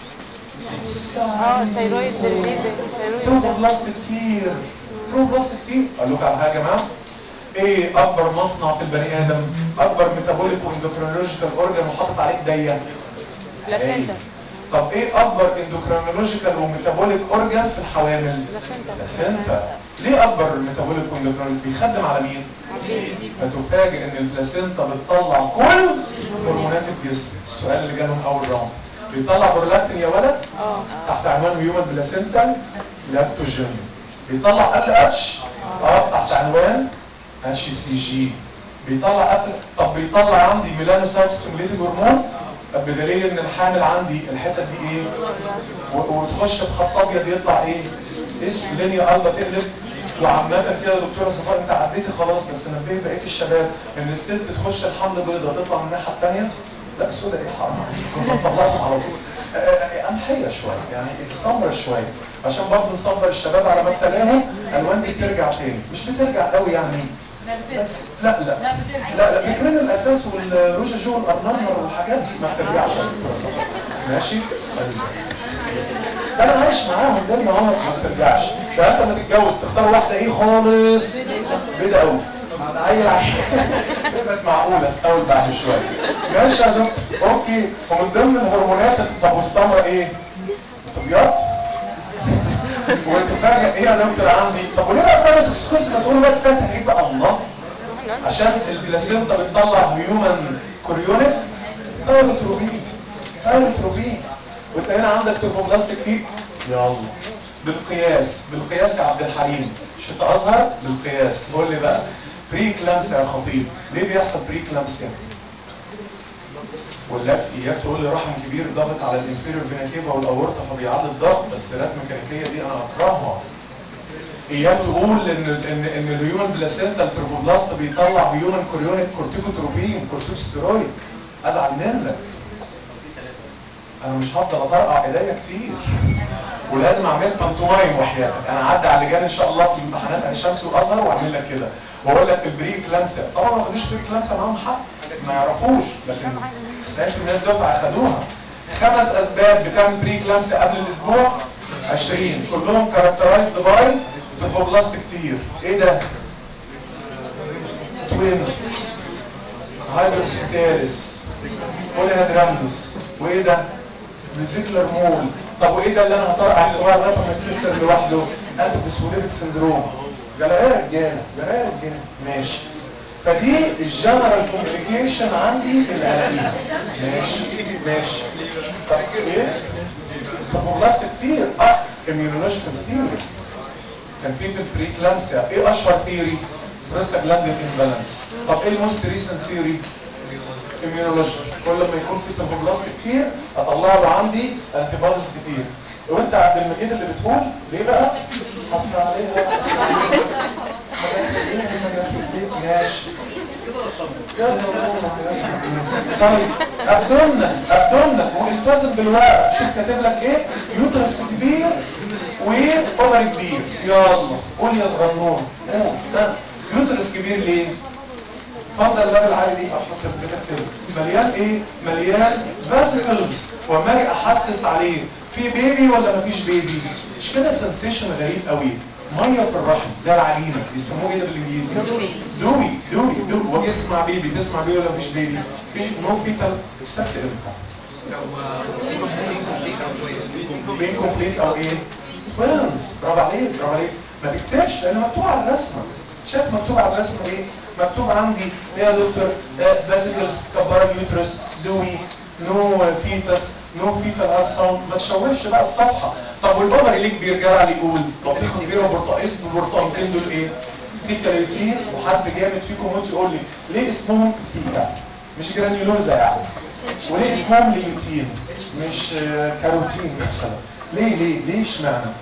Speaker 3: اه ثيرويد ليزر،
Speaker 2: بروبلاست كتير، بروبلاست كتير. اقول لكم على حاجه يا جماعه، ايه اكبر مصنع في البني ادم؟ اكبر ميتابوليك واندوكرينولوجيكال اورجان وحاطط عليه ايديا؟
Speaker 3: بلاسينتا.
Speaker 2: طب ايه اكبر اندوكرينولوجيكال وميتابوليك اورجان في الحوامل؟
Speaker 3: بلاسينتا.
Speaker 2: بلاسينتا. ليه اكبر ميتابوليك واندوكرينولوجيكال؟ بيخدم على مين؟ فتفاجئ ان البلاسينتا بتطلع كل هرمونات الجسم. السؤال اللي جالهم اول راوند، بيطلع برولاكتين يا ولد؟ اه تحت عنوان هيومن بلاسينتا لاكتوجين. بيطلع ال اتش؟ اه تحت عنوان اتش سي جي. بيطلع أفز... طب بيطلع عندي ميلانوسايت ستيموليتنج هرمون بدليل ان الحامل عندي الحته دي ايه؟ وتخش بخط ابيض يطلع ايه؟ اسم لينيا قلبه تقلب. وعامة كده يا دكتوره صفاء انت عديتي خلاص، بس نبهي بقيه الشباب ان الست تخش الحمل بيضاء تطلع من الناحيه الثانيه. لا سودا ايه حرام عليك، كنت طلعهم على طول. قمحيه شويه يعني اتصبر شويه عشان برضه نصبر الشباب على ما تلاقيهم الوان دي بترجع تاني، مش بترجع قوي يعني بس لا لا لا لا بكرين الاساس والروجا جو والارنر والحاجات دي ما بترجعش يا دكتوره صفاء. ماشي؟ سليم. انا عايش معاهم ده ما هو ما بترجعش. ده انت لما تتجوز تختار واحده ايه خالص بيضه قوي عيل عشان تبقى معقوله استول بعد شويه. ماشي يا دكتور اوكي. ومن ضمن الهرمونات طب والسمره ايه؟ طبيعت وتفاجئ ايه يا دكتور عندي؟ طب وليه بقى سنه تكسكوس ما تقول بقى كفايه تهريج بقى الله؟ عشان البلاسينتا بتطلع هيومن كوريونيك ثايروتروبين. ثايروتروبين وانت هنا عندك تروفوبلاست كتير. يلا بالقياس، بالقياس يا عبد الحليم مش انت ازهر؟ بالقياس قول لي بقى بري كلامسيا يا خطيب ليه بيحصل بري كلامسيا؟ ولا اياك تقول لي رحم كبير ضغط على الانفيريور فينا كيفا والاورطه فبيعلي الضغط، بس الرات ميكانيكيه دي انا اكرهها. اياك تقول ان ان ان الهيومن بلاسينتا التروفوبلاست بيطلع هيومن كوريونيك كورتيكوتروبين كورتيكوستيرويد. ازعل منك. انا مش هفضل اطرقع ايديا كتير ولازم اعمل بانتومايم وحياتك. انا هعدي على اللجان ان شاء الله في الامتحانات عين شمس وازهر واعمل لك كده واقول لك في البري كلانسيا. طبعا ما خدوش بري كلانسيا معاهم حق ما يعرفوش، لكن تسعين بالمية الدفعه خدوها. خمس اسباب بتعمل بري كلانسيا قبل الاسبوع عشرين كلهم كاركترايزد باي تروفوبلاست كتير. ايه ده؟ توينز، هايدروكسيتاليس، بوليهادرامنوس، وايه ده؟ فيزيكولار مول. طب وايه ده اللي انا هطرقع الصغير لغايه ما يتكسر لوحده؟ انتيفوسفوليبيد سندروم. جلايه رجاله جلايه رجاله ماشي. فدي الجنرال كومبليكيشن عندي القلقين. ماشي ماشي. طب ايه؟ تروفوبلاست كتير اه اميونولوجيكال ثيوري. كان في في البريكلانسيا ايه اشهر ثيوري؟ بروستاجلاندين امبالانس. طب ايه الموست ريسنت ثيوري؟ اميونولوجيكال. كل ما يكون في تروفوبلاست كتير اطلع له عندي انتي بوديز كتير. وانت عبد المجيد اللي بتقول ليه بقى؟ حصل عليها ماشي. طيب ابدومنا ابدومنا والتزم بالورق. شوف كاتب لك ايه؟ يوترس كبير واوفر كبير. يلا قول يا صغنون قول. ها يوترس كبير ليه؟ اتفضل اللاب العالي دي احط بتكتب مليان ايه؟ مليان فاسيكلز وما اجي احسس عليه في بيبي ولا مفيش بيبي؟ مش كده سنسيشن غريب قوي. ميه في الرحم زي العجينه بيسموه ايه ده بالانجليزي؟ دوي دوي دوي. واجي اسمع بيبي تسمع بيبي ولا مفيش بيبي؟ في نو فيتال اكسبت امتى؟ بين كومبليت او ايه؟ توينز. برافو عليك برافو عليك. ما تكتبش لان مكتوب على الرسمه. شايف مكتوب على الرسمه ايه؟ مكتوب عندي ايه يا دكتور؟ فاسيكلز كبار اليوترس دوي نو فيتس نو فيتال هارت ساوند. ما تشوهش بقى الصفحه. طب والاوفر ليه كبير؟ جرى عليه يقول بطيخه كبيره وبرتقايس بالبرتقانتين دول ايه؟ فيكاليوتين. وحد جامد فيكم موت يقول لي ليه اسمهم فيكا مش جرانيولوزا يعني؟ وليه اسمهم ليوتين مش كاروتين مثلا؟ ليه ليه ليه اشمعنى؟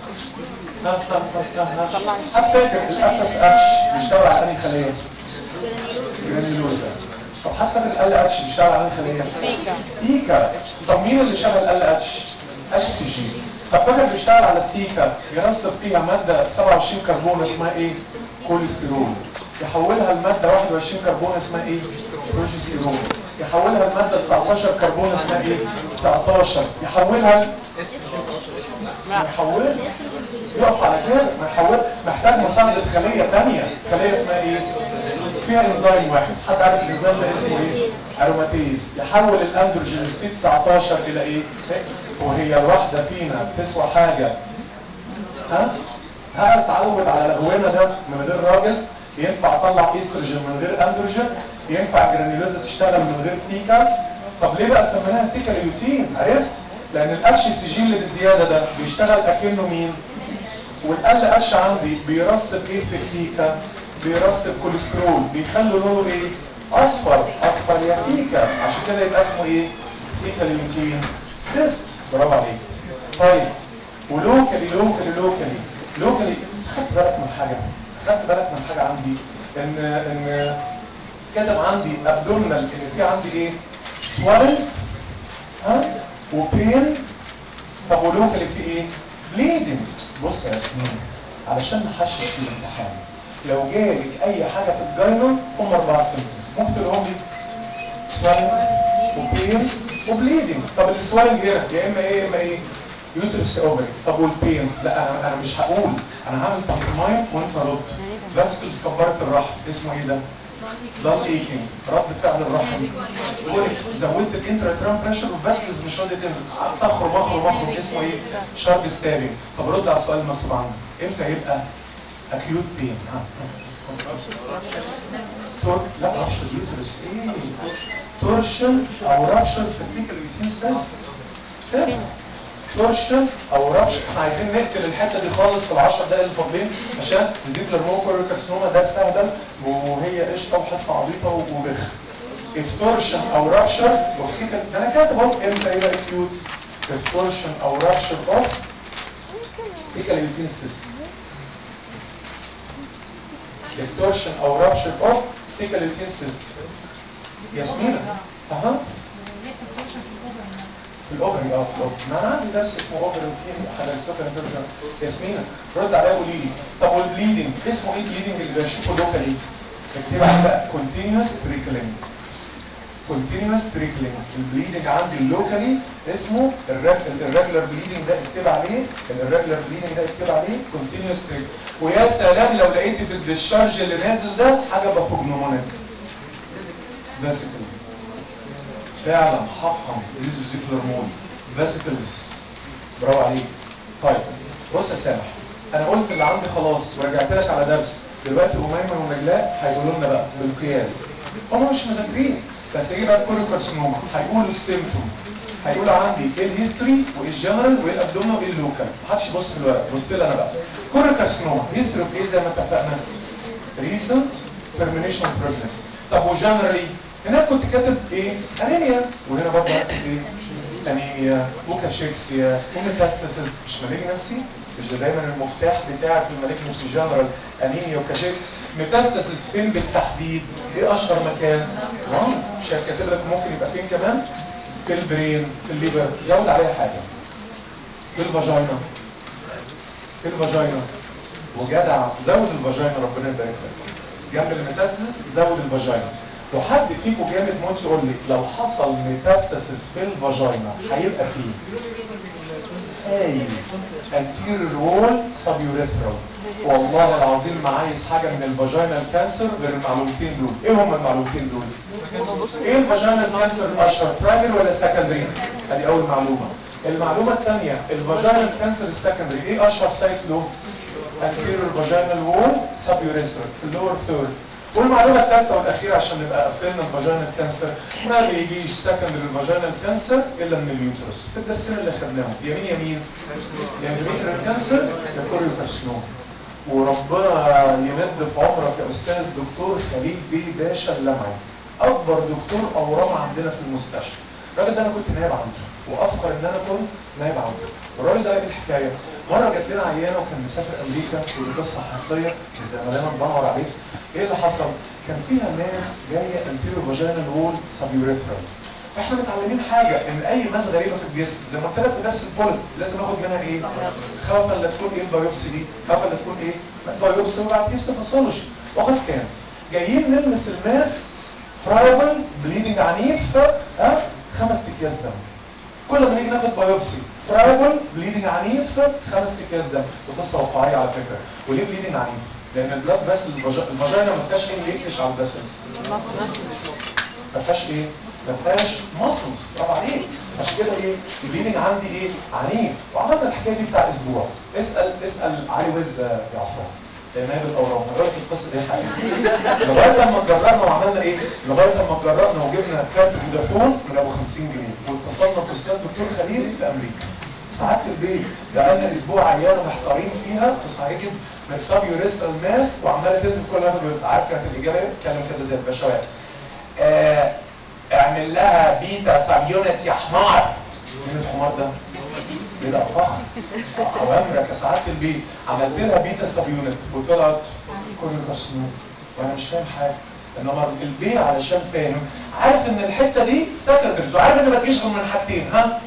Speaker 2: هتفكر الافس اتش بيشتغل على انهي خليه؟ جرانيولوزا. طب هتفكر ال اتش بيشتغل على انهي خليه؟
Speaker 3: فيكا.
Speaker 2: فيكا. طب مين اللي شغل ال اتش؟ اتش سي جي. طب فاكر بيشتغل على الفيكا يرسب فيها ماده سبعة وعشرين كربون اسمها ايه؟ كوليسترول. يحولها لماده واحد وعشرين كربون اسمها ايه؟ بروجستيرون. يحولها لماده تسعتاشر كربون اسمها ايه؟ تسعتاشر. يحولها ما يحولها يقف على كده. ما يحول. محتاج مساعده خليه ثانيه. خليه اسمها ايه؟ فيها انزيم واحد. حد عارف الانزيم ده اسمه ايه؟ اروماتيز. يحول الاندروجين السي تسعتاشر الى ايه؟ وهي الواحده فينا تسوى حاجه. ها؟ هل تعود على الغوينه ده من غير راجل؟ ينفع اطلع ايستروجين من غير اندروجين؟ ينفع جرانيولوزا تشتغل من غير فيكا؟ طب ليه بقى سميناها فيكا ليوتين؟ عرفت؟ لان الاتش سي جي اللي بزياده ده بيشتغل اكنه مين؟ والال اتش عندي بيرسب ايه في الفيكا؟ بيرسب كوليسترول. بيخلوا لونه ايه؟ اصفر. اصفر يا فيكا. عشان كده يبقى اسمه ايه؟ فيكا ليوتين سيست. برافو عليك. طيب ولوكالي لوكالي لوكالي لوكالي خدت بالك من حاجه؟ خدت بالك من حاجه عندي؟ ان ان كاتب عندي ابدومينال ان في عندي ايه؟ سوالن ها وبين. طب ولوكالي في ايه؟ بليدنج. بص يا ياسمين علشان نحشش في الامتحان لو جالك اي حاجه في الجاينو هم اربع سيمبتومز ممكن تقولهم لي؟ سوالن وبين وبليدنج. طب السوالنج هنا يا اما ايه يا اما ايه؟ يوترس اوفري. طب والبين؟ لا انا انا مش هقول. انا هعمل بانتومايم وانت رد. فاسكلز كبرت الرحم اسمه ايه ده؟ دال ايكينج. رد فعل الرحم كوليك. زودت الانتراترام بريشر والفاسكلز مش راضيه تنزل. تخرج مخرج مخرج اسمه ايه؟ شارب ستابنج. طب رد على السؤال المكتوب عندك. امتى يبقى اكيوت بين؟ ها تور لا رابشر يوترس ايه؟ تورشن او رابشر في الفيكال يوتين سيست. تورشن او رابشر. احنا عايزين نقتل الحته دي خالص في العشر دقايق اللي فاضلين عشان فيزيكولار موكولار كارسينوما ده سهل وهي قشطه وحصه عبيطه وبخ. افتورشن او رابشر اوف سيكال. ده انا كاتب اهو امتى يبقى اكيوت؟ افتورشن او رابشر اوف فيكال يوتين سيست. افتورشن او رابشر اوف فيكال يوتين سيست. ياسمينة اها في الاوفري. اه في الاوفري. ما انا عندي درس اسمه اوفري وفيه حاجه اسمها انترجن. ياسمينة رد عليا قولي لي. طب والبليدنج اسمه ايه؟ البليدنج اللي بشوفه لوكالي اكتب عليه بقى كونتينيوس تريكلينج. كونتينيوس تريكلينج. البليدنج عندي اللوكالي اسمه الريجولار بليدنج ده اكتب عليه. الريجولار بليدنج ده اكتب عليه كونتينيوس تريكلينج. ويا سلام لو لقيت في الديشارج اللي نازل ده حاجه باثوجنومونيك فاسيكل. فعلا حقا ديزيز فيزيكولار مول فاسيكلز. برافو عليك. طيب بص يا سامح انا قلت اللي عندي خلاص ورجعت لك على درس. دلوقتي اميمه ونجلاء هيقولوا لنا بقى بالقياس. هم مش مذاكرين بس هيجي بقى كل كارسينوما هيقولوا السيمتوم هيقول عندي ايه الهيستوري وايه الجنرال وايه الابدومينال وايه اللوكال. محدش يبص في الورق، بص لي انا بقى. كوريو كارسينوما هيستوري اوف ايه زي ما اتفقنا؟ ريسنت ترمينيشن اوف بريجنسي. طب وجنرالي هناك كنت كاتب ايه؟ انيميا، وهنا برضه هكتب ايه؟ انيميا وكاشيكسيا وميتاستاسيس. مش مالجنسي؟ مش ده دايما المفتاح بتاعي في المالجنسي جنرال؟ انيميا وكاشيك. ميتاستاسيس فين بالتحديد؟ ايه اشهر مكان؟ لانج. مش هكتب لك ممكن يبقى فين كمان؟ في البرين، في الليبر. زود عليها حاجه. في الفاجينا. في الفاجينا. وجدع زود الفاجينا ربنا يبارك لك. جنب الميتاستاسيس زود الفاجينا. لو حد فيكم جامد موت يقول لي لو حصل ميتاستاسيس في الفاجينا هيبقى فيه اي anterior wall suburethral. والله العظيم ما عايز حاجه من الفاجينا الكانسر غير المعلومتين دول. ايه هم المعلومتين دول؟ ايه الفاجينا الكانسر الاشهر؟ برايمري ولا سكندري؟ ادي اول معلومه. المعلومه الثانيه الفاجينا الكانسر السكندري ايه اشهر سايت له؟ anterior vaginal wall suburethral في اللور ثيرد. والمعلومه الثالثه والاخيره عشان نبقى قفلنا الفاجينال كانسر، ما بيجيش سكندري الفاجينال كانسر الا من اليوترس. في الدرسين اللي خدناهم يمين يمين يا اندوميتريال كانسر يا كوريو كارسينوما. وربنا يمد في عمرك يا استاذ دكتور خليل بيه باشا اللمعي، اكبر دكتور اورام عندنا في المستشفى. الراجل ده انا كنت نايب عنده وافخر ان انا كنت نايب عنده. والراجل ده قال الحكايه. مره جات لنا عيانه وكان مسافر امريكا ودي قصه حقيقيه زي ما دايما بدور عليه. ايه اللي حصل؟ كان فيها ناس جايه انتيريور فاجينال وول سبيوريثرال. فاحنا متعلمين حاجه ان اي ماس غريبه في الجسم زي ما قلت لك في درس البوليب لازم اخد منها ايه؟ خوفا لا تكون ايه البيوبسي دي؟ خوفا لا تكون ايه؟ بايوبسي وبعد هيستوباثولوجي. واخد كام؟ جايين نلمس الماس فرايبل بليدنج عنيف ها خمس اكياس دم. كل ما نيجي ناخد بايوبسي فرايبل بليدنج عنيف خمس اكياس دم. وقصه واقعيه على فكره. وليه بليدنج عنيف؟ لان البلاد بس الفاجينا ما فيهاش ايه يقفش على الباسلز. ما فيهاش ايه؟ ما فيهاش ماسلز. برافو عليك. عشان كده ايه؟ البليدنج عندي ايه؟ عنيف. وعملنا الحكايه دي بتاع اسبوع. اسال اسال علي وز يا عصام. نائب الاورام. هقول لك القصه دي حقيقيه. لغايه لما اتجرأنا وعملنا ايه؟ لغايه لما اتجرأنا وجبنا كارت فودافون من ابو خمسين جنيه واتصلنا باستاذ دكتور خليل في امريكا. سعاده البيت بقالنا اسبوع عيانه محتارين فيها تصحيح جدا ساب يوريسترال ماس وعماله تنزل كل هذا. عارف كانت الاجابه ايه؟ اتكلم كده زي البشوات. آه اعمل لها بيتا ساب يونت يا حمار. مين الحمار ده؟ بدا فخر. اوامرك يا سعاده البيت. عملت لها بيتا ساب يونت وطلعت كوريو كارسينوما وانا مش فاهم حاجه. انما البي علشان فاهم عارف ان الحته دي سكندرز وعارف ان ما تجيش غير من حاجتين. ها؟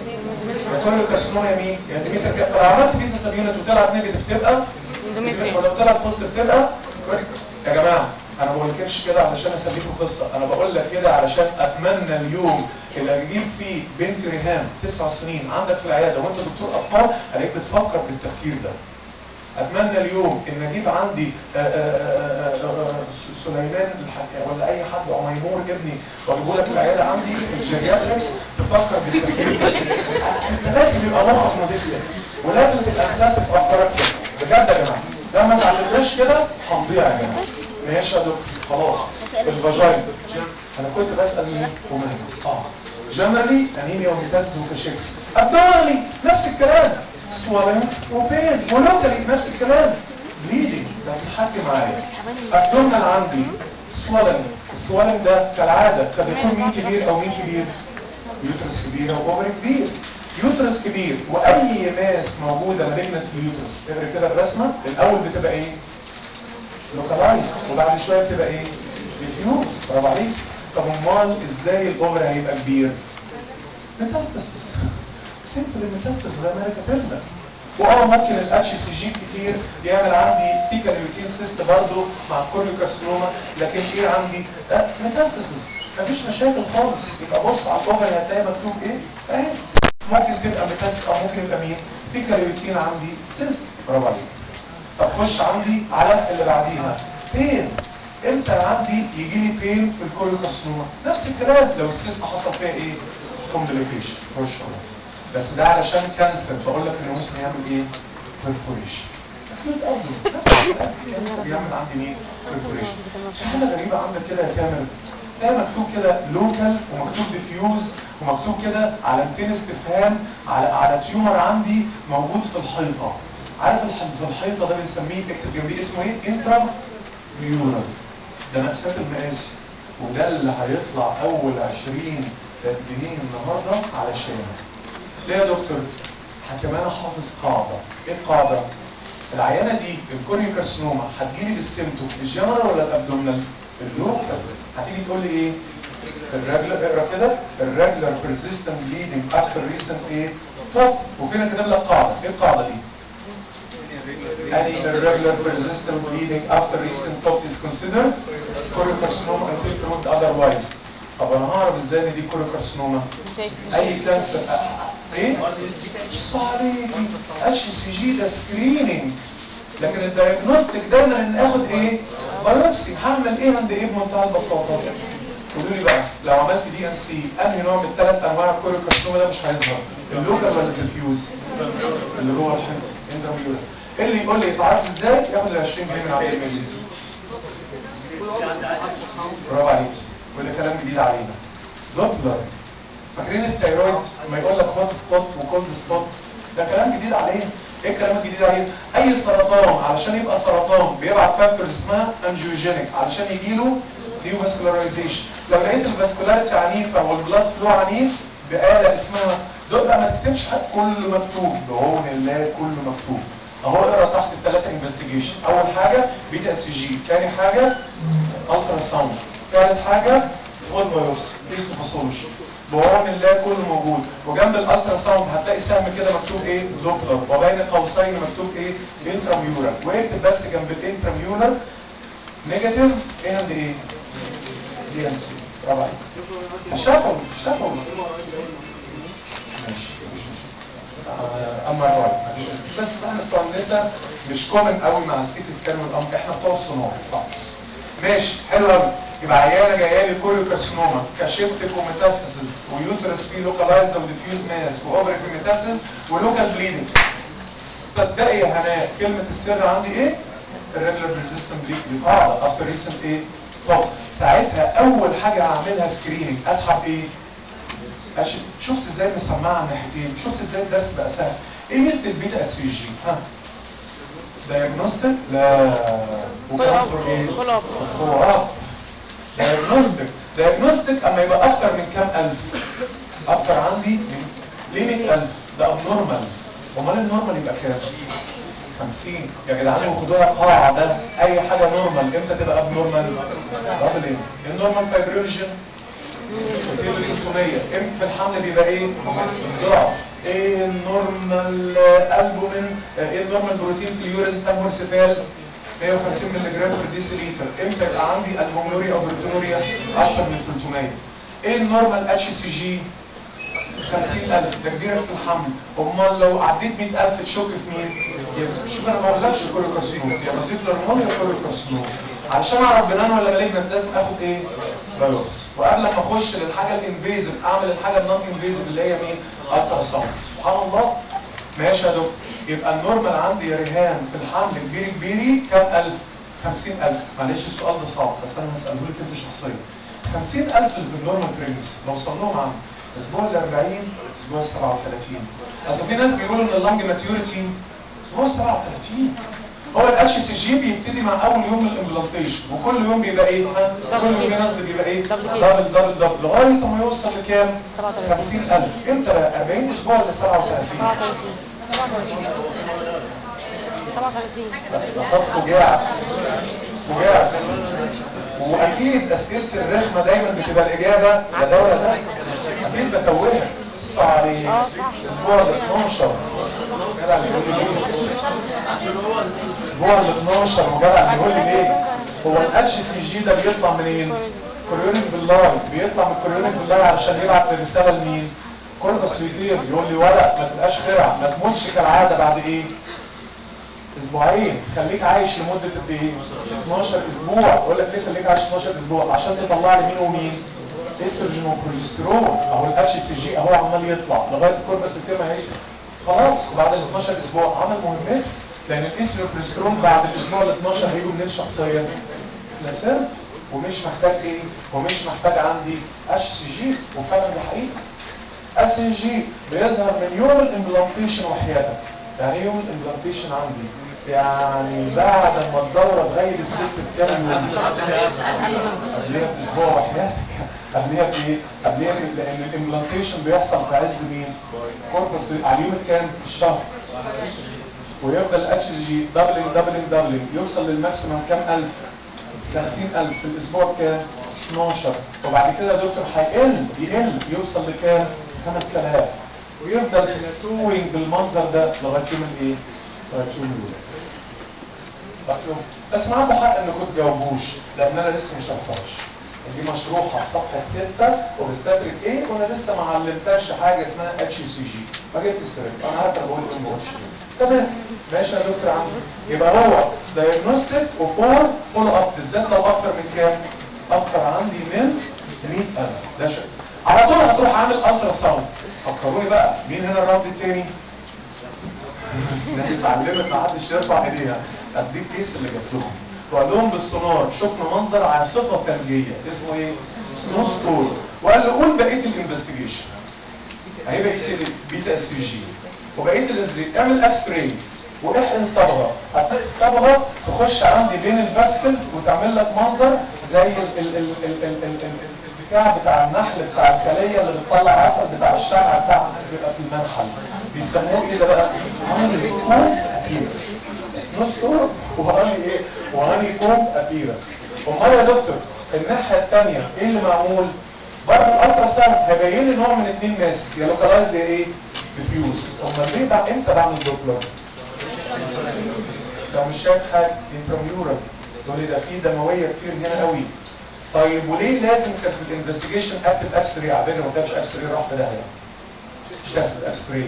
Speaker 2: كوريو كارسينوما يمين يعني متر. فلو عملت بيتا ساب يونت وطلعت نيجاتيف تبقى ولو طلعت بوزيتيف تبقى. يا جماعه انا ما بقولكش كده علشان اسليكم قصه، انا بقول لك كده علشان اتمنى اليوم اللي اجيب فيه بنت ريهام تسع سنين عندك في العياده وانت دكتور اطفال الاقيك بتفكر بالتفكير ده. اتمنى اليوم ان اجيب عندي آآ آآ آآ سليمان ولا اي حد عميمور ابني واجيبه لك العياده عندي الجيرياتريكس تفكر بالتفكير ده. انت لازم يبقى مخك نضيف كده ولازم تبقى مسدد في افكارك كده بجد يا جماعه. لما ما اتعلمناش كده هنضيع يا جماعه. ماشي يا دكتور خلاص. الفاجينا انا كنت بسال مين ومين؟ اه جنرالي انيميا وميتاستاسيس وكاشيكسي. ابدومينالي نفس الكلام سوالن وبين ولوكالي نفس الكلام بليدنج. بس حكي معايا ابدومينال عندي سوالن. السوالن ده كالعاده قد يكون مين كبير او مين كبير؟ يوترس كبيره واوفري كبير. يوترس كبير واي ماس موجوده مالجنت في اليوترس اقرا كده الرسمه الاول بتبقى ايه؟ لوكالايز وبعد شويه بتبقى ايه؟ ديفيوز. برافو عليك. طب امال ازاي الاوفر هيبقى كبير؟ ميتاستاسيس. سيمبل ميتاستاسيس زي ما انا كاتب لك. واه ممكن الاتش سي جي كتير يعمل عندي فيكال يوتين سيست برضه مع الكوريو كارسينوما لكن ايه عندي؟ آه ميتاستاسيس مفيش مشاكل خالص. يبقى بص على الاوفر هتلاقي مكتوب ايه؟ اهي ممكن تبقى ميتاستاسيس او ممكن يبقى مين؟ فيكال يوتين عندي سيست. برافو عليك. طب خش عندي على اللي بعديها بين. امتى عندي يجي لي بين في الكوريو كارسينوما؟ نفس الكلام لو السيست حصل فيها ايه؟ كومبليكيشن. خش على بس ده علشان كانسر بقول لك انه ممكن يعمل ايه؟ بيرفوريشن. اكيد قبله نفس الكلام كانسر يعمل عندي مين؟ بيرفوريشن. في حاجه غريبه عندك كده يا كامل تلاقي مكتوب كده لوكال ومكتوب ديفيوز ومكتوب كده علامتين استفهام على على تيومر عندي موجود في الحيطه. عارف في الحيطه ده بنسميه اكتب جنبيه اسمه ايه؟ انترا ميورال. ده مأساة المقاسي، وده اللي هيطلع اول عشرين جنيه النهارده علشان ليه يا دكتور؟ كمان حافظ قاعده. ايه القاعده؟ العيانه دي الكوريوكارسينوما هتجيلي بالسيمتوم الجنرال ولا الابدومينال؟ اللوكال. هتيجي تقول لي ايه؟ الريجولار اقرا كده الريجولار بيرسيستنت بليدنج افتر ريسنت ايه؟ توب. وفين كاتب لك قاعده؟ ايه القاعده دي؟ Any irregular persistent bleeding after recent top is considered choriocarcinoma until proved otherwise. طب انا هعرف ازاي ان دي choriocarcinoma؟ اي كانسر ايه؟ بص عليكي اتش سي جي ده سكريننج، لكن الدايجنوستيك دايما ان اخد ايه؟ بايوبسي. هعمل ايه عند ايه بمنتهى البساطه؟ قولوا لي بقى لو عملت دي ان سي انهي نوع من الثلاث انواع الكوريوكارسينوما ده مش هيظهر؟ اللوكال ولا الديفيوز؟ اللي جوه الحته انتراميورال. اللي يقول لي يتعرف ازاي ياخد ال عشرين جنيه من عند الميزيز. برافو عليك. وده كلام جديد علينا. دوبلر. فاكرين الثيرويد لما يقول لك هوت سبوت وكولد سبوت؟ ده كلام جديد علينا. ايه الكلام الجديد علينا؟ اي سرطان علشان يبقى سرطان بيبعت فاكتور اسمها انجيوجينيك علشان يجي له نيو فاسكولاريزيشن. لو لقيت الفاسكولاريتي عنيفه والبلاد فلو عنيف بآلة اسمها دول بقى ما تكتبش حاجه كله مكتوب بعون الله كله مكتوب. اهو اقرا تحت الثلاثه انفستيجيشن. اول حاجه بيتا اس جي، ثاني حاجه الترا ساوند، ثالث حاجه خد بايوبسي هيستوباثولوجي. بعون الله كله موجود. وجنب الالترا ساوند هتلاقي سهم كده مكتوب ايه؟ دوبلر، وبين قوسين مكتوب ايه؟ انتراميورال. واكتب بس جنب الانتراميورال نيجاتيف ايه اند ايه؟ دي ان سي. برافو عليك. شافوا شافوا ماشي مفيش مشكله. اما الرايت مفيش مشكله. بس احنا بتوع النساء مش كومن قوي مع السيتي سكان والامر، احنا بتوع الصناعه. ماشي حلو قوي. يبقى عيانه جايه لي كوريوكارسينوما كشيفتك وميتاستاسيس ويوترس فيه لوكالايزد وديفيوز ماس واوفري في ميتاستاسيس ولوكال بليدنج. صدقي يا هناء كلمه السر عندي ايه؟ الريجولار ريزيستنت بليد. دي قاعده افتر ريسنت ايه؟ طب ساعتها اول حاجه هعملها سكريننج. اسحب ايه؟ أشي. شفت ازاي مسمعه على الناحيتين؟ شفت ازاي الدرس بقى سهل؟ ايه ميزه البيتا اس جي؟ ها؟ دايجنوستيك؟ لا. وكان فور ايه؟ فولو اب. دايجنوستيك. دايجنوستيك اما يبقى اكتر من كام الف؟ اكتر عندي من ليه مية الف؟ ده ابنورمال. امال النورمال يبقى كام؟ خمسين. يا جدعان وخدوها قاعده اي حاجه نورمال امتى تبقى ابنورمال؟ دبل ايه؟ النورمال فايبريولوجين مئتين ثلاثمية. امتى في الحمل بيبقى ايه؟ ضعف. ايه النورمال البومين؟ ايه النورمال بروتين في اليورين كام هورسيفال؟ مية وخمسين مللي جرام في ديسيليتر. امتى يبقى عندي البوميوريا او بروتينوريا اكتر من ثلاثمية؟ ايه النورمال اتش سي جي؟ خمسين الف. ده كبيرك في الحمل. امال لو عديت مية الف تشك في مين؟ شوف انا ما بقولكش كوريوكارسينوما يا فاسيكولار نون يا كوريوكارسينوما. علشان اعرف بنان ولا مالجنت لازم اخد ايه؟ بايوبسي. وقبل ما اخش للحاجه الانفيزيف اعمل الحاجه النون انفيزيف اللي هي مين؟ الترا ساوند. سبحان الله. ماشي يا دكتور. يبقى النورمال عندي يا ريهام في الحمل كبيري كبيري كام الف؟ خمسين الف. معلش السؤال ده صعب بس انا هساله لك انت شخصيا. خمسين الف اللي في النورمال بريجنسي لو وصلناهم عندي اسبوع ال أربعين اسبوع ال سبعة وثلاثين. اصل في ناس بيقولوا ان اللانج ماتيوريتي اسبوع سبعة وثلاثين. هو الاتش سي جي بيبتدي مع اول يوم من الامبلانتيشن وكل يوم بيبقى ايه؟ كل يوم بينزل بيبقى ايه؟ دبل دبل دبل لغايه ما يوصل لكام؟ خمسين الف. امتى بقى؟ أربعين اسبوع ولا سبعة وثلاثين؟
Speaker 3: سبعة وثلاثين سبعة وثلاثين.
Speaker 2: لقد فجعت فجعت. واكيد اسئله الرخمه دايما بتبقى الاجابه يا ده ولا ده. اكيد بتوهك. بص عليك اسبوع ال اتناشر جدع اللي يقول لي ليه؟ اسبوع ال اتناشر وجدع اللي يقول لي ليه؟ هو الاتش سي جي ده بيطلع منين؟ كوريونيك باللاي. بيطلع من الكوريونيك باللاي علشان يبعت الرساله لمين؟ كوربس لوتير. يقول لي ورق ما تبقاش خرع ما تموتش كالعاده بعد ايه؟ اسبوعين. خليك عايش لمده قد ايه؟ اتناشر اسبوع. اقول لك ليه خليك عايش اتناشر اسبوع؟ عشان تطلع لي مين ومين؟ استروجين وبروجسترون. اهو الاتش سي جي اهو عمال يطلع لغايه الكوربس لوتير ما يعيش خلاص. وبعد ال اتناشر اسبوع عمل مهمته. لان الاستروجين والبروجسترون بعد الاسبوع ال اتناشر هيجوا منين شخصيا؟ بلاسنتا. ومش محتاج ايه؟ ومش محتاج عندي اتش سي جي، وفعلا ده حقيقي. اس ان جي بيظهر من يوم الامبلانتيشن وحياتك. يعني ايه يوم الامبلانتيشن عندي؟ يعني بعد ما الدوره تغير الست بكام يوم؟ قبلها باسبوع وحياتك. قبلها بايه؟ قبلها ب- لان الامبلانتيشن بيحصل في عز مين؟ كوربس على اليوم الكام؟ الشهر. ويفضل الاتش جي دبلنج دبلنج دبلنج يوصل للماكسيمم كام الف؟ خمسين الف في الاسبوع كام؟ اتناشر. وبعد كده يا دكتور هيقل يقل يوصل لكام؟ خمسة آلاف. ويفضل بلاتوينج بالمنظر ده لغايه يوم الايه؟ لغايه يوم الولاده. طيب، بس ما عنده حق انكم تجاوبوش لان انا لسه مش شرحتهاش. دي مشروحه في صفحه ستة وبستدرك ايه وانا لسه ما علمتهاش حاجه اسمها اتش سي جي. ما جبت السيرك انا عارف انا بقول ايه ما بقولش ايه. تمام ماشي يا دكتور عندي. يبقى هو دايجنوستيك وفور فولو اب بالذات لو اكتر من كام؟ اكتر عندي من مية الف. ده شيء على طول هتروح عامل الترا ساوند. فكروني بقى مين هنا الراوند التاني؟ الناس اتعلمت ما حدش يرفع ايديها. بس دي الكيس اللي جات لهم وقال لهم بالسونار شفنا منظر عاصفه ثلجيه اسمه ايه؟ سنو ستورم. وقال له قول بقيه الانفستيجيشن. اهي بقيه البيتا اس جي وبقيه الانفستيجيشن. اعمل اكس راي واحقن صبغه. هتلاقي الصبغه تخش عندي بين الفاسكلز وتعمل لك منظر زي ال ال ال ال ال ال ال البتاع بتاع النحل بتاع الخليه اللي بتطلع عسل بتاع الشمع بتاع بيبقى في المنحل. بيسموه ايه ده بقى؟ هاني كوم ابيرس. سنو ستور وهاني ايه؟ وهاني كوم ابيرس. امال يا دكتور الناحيه الثانيه ايه اللي معمول؟ بره الالترا ساوند هيبين لي نوع من اتنين ماس يا لوكالايزد يا ايه؟ ديفيوز. امال ليه بقى امتى بعمل دوبلر؟ لو مش شايف حاجه انترميورال تقول لي ده في دمويه كتير هنا قوي. طيب وليه لازم كانت في الانفستيجيشن اكتب اكس راي؟ على فكره ما كتبش اكس راي راح في داهيه. مش كاسب اكس راي.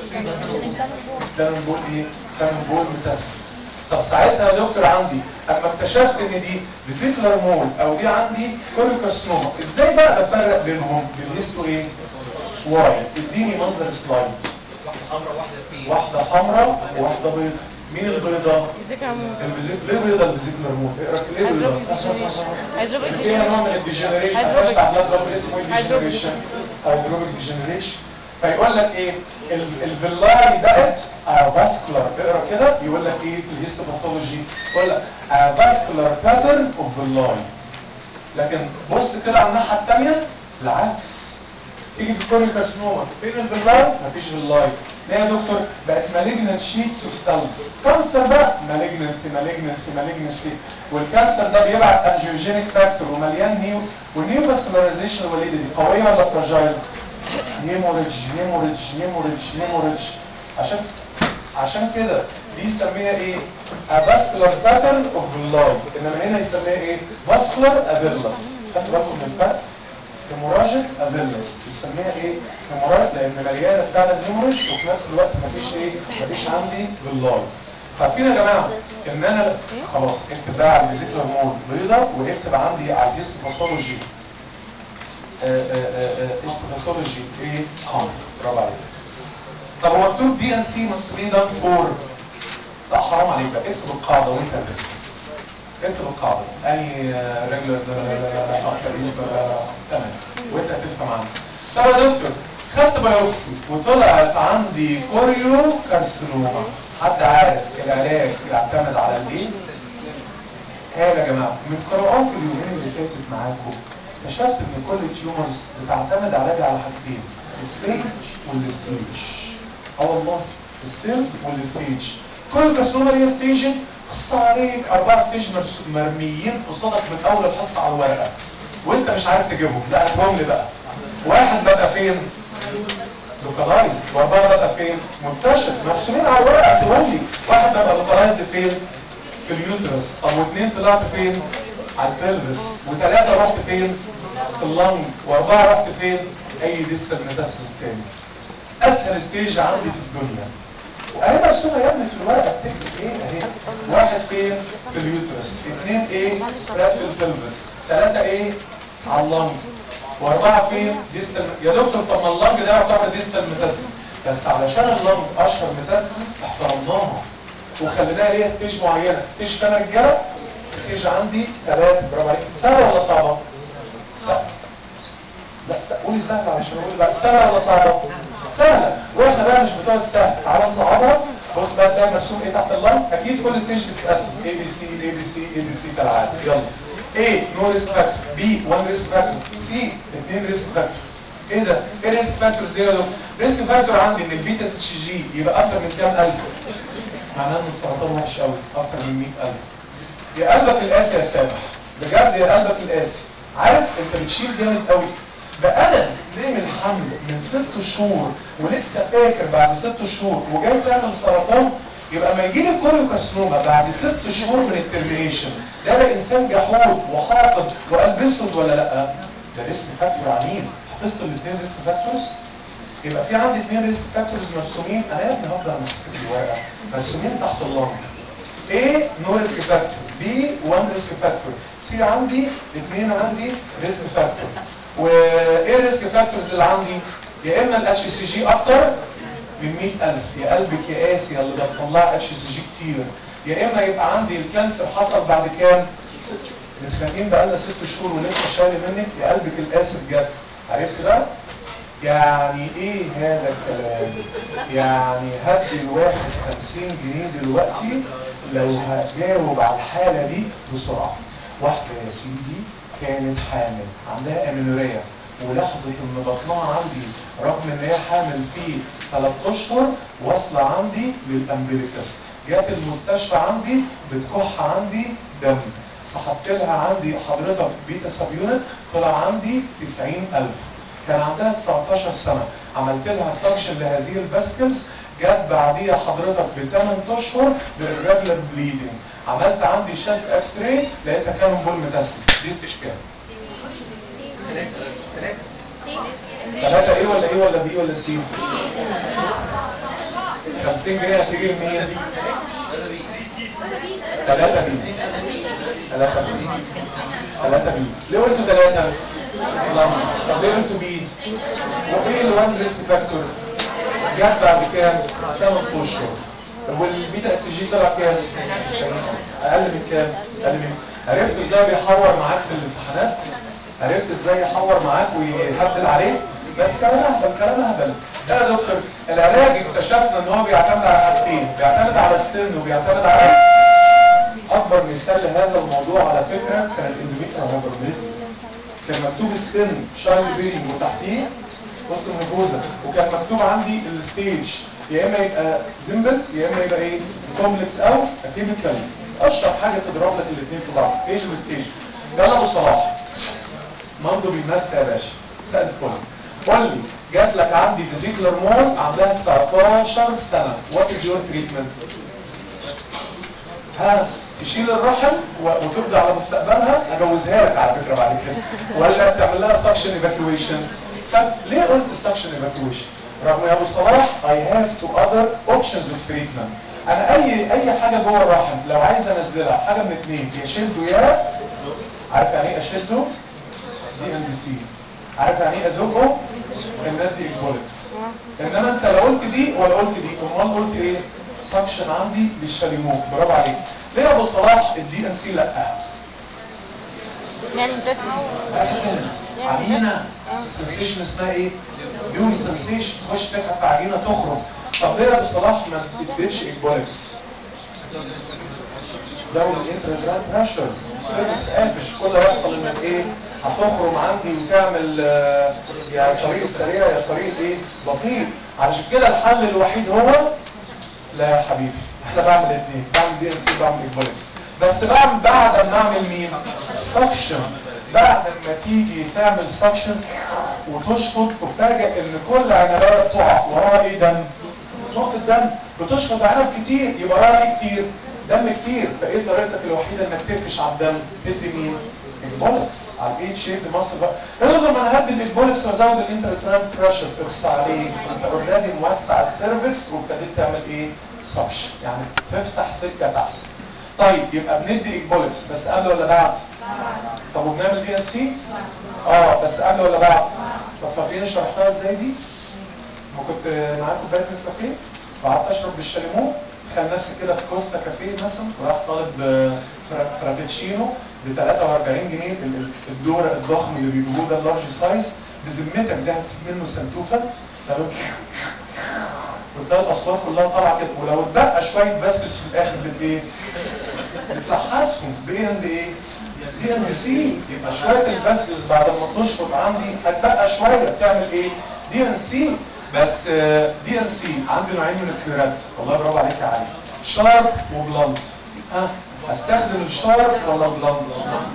Speaker 2: كان بقول ايه؟ كان بقول متس. طب ساعتها يا دكتور عندي اما اكتشفت ان دي فيزيكولار مول او دي عندي كوريكاسنوما، ازاي بقى بفرق بينهم؟ بالهيستو ايه؟ واي. اديني منظر سلايد. واحده حمراء وواحده بيضاء. مين البيضاء؟ الفيزيك. ليه بيضاء الفيزيكولار مول؟ اقرا ليه بيضاء؟ اللي فيها نوع من الديجنريشن. هتفتح بلاد بس اسمه ديجنريشن هيدروبيك ديجنريشن. فيقول لك ايه؟ الفيلاي بقت فاسكولار. اقرا كده يقول لك ايه في الهيستوباثولوجي؟ يقول لك فاسكولار باترن اوف فيلاي. لكن بص كده على الناحيه الثانيه العكس. تيجي في الكوريكاسنوما فين الفيلاي؟ مفيش فيلاي. ليه يا دكتور؟ بقت مالجنت شيتس اوف سيلز. كانسر بقى مالجنسي مالجنسي مالجنسي. والكانسر ده بيبعت انجيوجينيك فاكتور ومليان نيو. والنيو فاسكولاريزيشن الوليده دي قويه ولا فراجايل؟ هيموريدج هيموريدج هيموريدج هيموريدج. عشان عشان كده دي يسميها ايه؟ افاسكولار باترن اوف فيلاي. انما هنا يسميها ايه؟ فاسكولار افيلس. خدتوا بالكم من الفرق؟ هيموراجيك افيلس يسميها ايه؟ هيموراج لان مليانه فعلا هيموريج وفي نفس الوقت مفيش ايه؟ مفيش عندي فيلاي. عارفين يا جماعه ان انا خلاص اكتب بقى على الفيزيكولار مول بيضه واكتب عندي على الهيستوباثولوجي هيستوباثولوجي ايه؟ حمر. برافو عليك. طب هو مكتوب دي ان سي ماست بي دان فور. لا حرام عليك بقى اكتب القاعده وانت بتكتب. اكتب القاعده اني ريجولر افتر ايست تمام وانت هتفهم عنها. طب يا دكتور خدت بايوبسي وطلعت عندي كوريو كارسينوما. حد عارف العلاج يعتمد على الايه؟ ايه يا جماعه من قراءات اليومين اللي فاتت معاكم اكتشفت ان كل التيومرز بتعتمد علاجها على حاجتين: السيرج والستيج. اه والله السيرج والستيج. كل كارسينوما هي ستيج خص عليك اربع ستيج مرميين قصادك من اول الحصه على الورقه وانت مش عارف تجيبهم. لا هاتهم لي بقى. واحد بقى فين؟ لوكالايزد. واربعه بقى فين؟ منتشر مرسومين على الورقه. هاتهم لي. واحد بقى لوكالايزد فين؟ في اليوترس. طب واثنين طلعت فين؟ على البلفس. وثلاثه رحت فين؟ في اللنج. واربعه رحت فين؟ اي ديستال ميتاسيس تاني. اسهل ستيج عندي في الدنيا. واهي مرسومه يا ابني في الورقه بتكتب ايه اهي. واحد فين؟ في اليوترس. اثنين ايه؟ سبراد في البلفس. ثلاثه ايه؟ على اللنج. واربعه فين؟ ديستال. يا دكتور طب ما اللنج ده يعتبر ديستال ميتاسيس بس علشان اللنج اشهر ميتاسيس احترمناها وخليناها ليها ستيج معينه. ستيج كام يا رجاله؟ ستيج عندي ثلاثة. برافو عليك. سهلة ولا صعبة؟ سهلة. لا س... قولي سهلة عشان اقول بقى سهلة ولا صعبة؟ سهلة. واحنا بقى مش بتوع السهل، تعالى نصعبها. بص بقى تلاقي مرسوم ايه تحت اللون؟ اكيد كل ستيج بتتقسم اي بي سي اي بي سي اي بي سي كالعادة. يلا. A نو ريسك فاكتور، B واحد ريسك فاكتور، C اثنين ريسك فاكتور. ايه ده؟ ايه ريسك فاكتورز دي يا دكتور؟ ريسك فاكتور عندي ان البيتا اتش جي يبقى اكتر من كام الف؟ معناه ان السرطان وحش قوي، اكتر من مئة الف. يا قلبك القاسي يا سامح، بجد يا قلبك القاسي. عارف انت بتشيل جامد قوي. بقى انا نعمل حمل من ست شهور ولسه فاكر بعد ست شهور وجاي تعمل سرطان، يبقى ما يجي لي كوريوكارسينوما بعد ست شهور من الترمينيشن، ده ده انسان جحود وحاقد وقلب اسود ولا لا؟ ده ريسك فاكتور عنيف. حفظتوا الاثنين ريسك فاكتورز؟ يبقى في عندي اثنين ريسك فاكتورز مرسومين، انا يا ابني هفضل ماسك الورقه مرسومين تحت اللمبه. A نو ريسك فاكتور، B واحد ريسك فاكتور، C عندي اثنين عندي ريسك فاكتور. وايه الريسك فاكتورز اللي عندي؟ يا اما الاتش سي جي اكتر من مئة الف، يا قلبك يا قاسي يا اللي بتطلع اتش سي جي كتير، يا اما يبقى عندي الكانسر حصل بعد كام؟ متفاهمين بقالنا ست شهور ولسه شايل منك، يا قلبك القاسي بجد. عرفت بقى؟ يعني ايه هذا الكلام؟ يعني هدي الواحد خمسين جنيه دلوقتي لو هجاوب على الحالة دي بسرعة. واحدة يا سيدي كانت حامل عندها امينوريا ولحظة ان بطنها عندي رغم ان هي حامل في ثلاث اشهر واصلة عندي للامبليكس، جات المستشفى عندي بتكح عندي دم، سحبت لها عندي حضرتك بيتا سابيونت طلع عندي تسعين الف، كان عندها تسعتاشر سنة، عملت لها سكشن لهذه الفاسكلز، جت بعديها حضرتك بثمان اشهر بالريجولار بليدنج، عملت عندي شاست اكس راي لقيتها كان بول متاسس. دي استشكال. ثلاثة ايه ولا ايه ولا بي ولا سي؟ خمسين جنيه هتيجي لمين؟ ثلاثة بي. ثلاثة بي. ثلاثة بي. ليه قلتوا ثلاثة؟ طب ليه قلتوا بي؟ وايه الوان ريسك فاكتور؟ جت بعد كام؟ ثمان اشهر. طب والبيتا اس جي طلع كام؟ اقل من كام؟ اقل من. عرفت ازاي بيحور معاك في الامتحانات؟ عرفت ازاي يحور معاك ويهبل عليك؟ بس كلام اهبل كلام اهبل. لا يا دكتور العلاج اكتشفنا ان هو بيعتمد على حاجتين، بيعتمد على السن وبيعتمد على اكبر مثال لهذا الموضوع على فكره كان الاندوميتريال هايبربليزيا. كان مكتوب السن شايلد بيرنج وتحتيه وسط النفوذه، وكان مكتوب عندي الستيج يا اما يبقى زمبل يا اما يبقى ايه؟ كومبلكس او اتيبيكال. اشهر حاجه تضرب لك الاثنين في بعض ايج وستيج. يلا ابو صلاح منظر بيمس يا باشا مساء الفل. قول لي جات لك عندي فيزيكولار مول عندها تسعتاشر سنه، وات از يور تريتمنت؟ ها تشيل الرحم وتقضي على مستقبلها؟ اجوزها لك على فكره بعد كده، ولا تعمل لها سكشن ايفاكيويشن؟ ليه قلت سكشن ايفاكيويشن؟ رغم يا ابو صلاح I have two other options of treatment. انا اي اي حاجه جوه الرحم لو عايز انزلها حاجه من اثنين، يا شده يا عارف يعني ايه اشده؟ دي ام دي سي. عارف يعني ايه ازوجه؟ النادي اكبولكس. انما انت لا قلت دي ولا قلت دي، امال قلت ايه؟ سكشن عندي للشاليمو. برافو عليك. ليه يا ابو صلاح الدي ان سي لا؟
Speaker 3: يعني
Speaker 2: اسيتنس عجينه السنسيشن اسمها ايه؟ يوم سنسيشن تخش تكحت في عجينه تخرج. طب ليه يا ابو صلاح ما تديش اكبولكس؟ زود الانترا بريشر سيرفكس قافش، كل اللي يحصل انك ايه؟ هتخرم عندي وتعمل آه يا طريق سريع يا طريق ايه؟ بطيء. علشان كده الحل الوحيد هو لا يا حبيبي احنا بعمل اثنين، بعمل دي ان سي وبعمل اكبولكس، بس بعمل بعد ما اعمل مين؟ سكشن. بعد ما تيجي تعمل سكشن وتشفط تفاجئ ان كل عنبايه بتقع وراها ايه؟ دم. نقطه دم. بتشفط عنب كتير يبقى وراها ايه كتير؟ دم كتير. فايه طريقتك الوحيده انك تقفش على الدم؟ تدي مين؟ اكبولكس على الايد شيب مصر بقى. يقول لما انا هدي الاكبولكس وازود الانترتران بريشر اخص عليه، انت اوريدي موسع السيرفكس وابتديت تعمل ايه؟ سكشن، يعني تفتح سكه تحت. طيب يبقى بندي اكبولكس بس قبل ولا بعد؟ طب وبنعمل دي ان سي؟ اه بس قبل ولا بعد؟ طب فاكرين شرحتها ازاي دي؟ ما كنت معاكم كوبايه نسكافيه وقعدت اشرب بالشاليمو، تخيل نفسك كده في كوستا كافيه مثلا وراح طالب فرابتشينو ب ثلاثة وأربعين جنيه، الدور الضخم اللي بيجيبوه ده اللارج سايز، بذمتك ده هتسيب منه سنتوفه وتلاقي الاصوات كلها طالعه كده، ولو اتبقى شويه باسكس في الاخر بت ايه؟ بتلحسهم بايه اند ايه؟ دي اند سي. يبقى شويه الباسكس بعد ما تشفط عندي هتبقى شويه بتعمل ايه؟ دي ان سي. بس دي ان سي عندي نوعين من الكليرات، والله برافو عليك يا علي، شارب وبلانت. ها استخدم الشارب ولا البلانت؟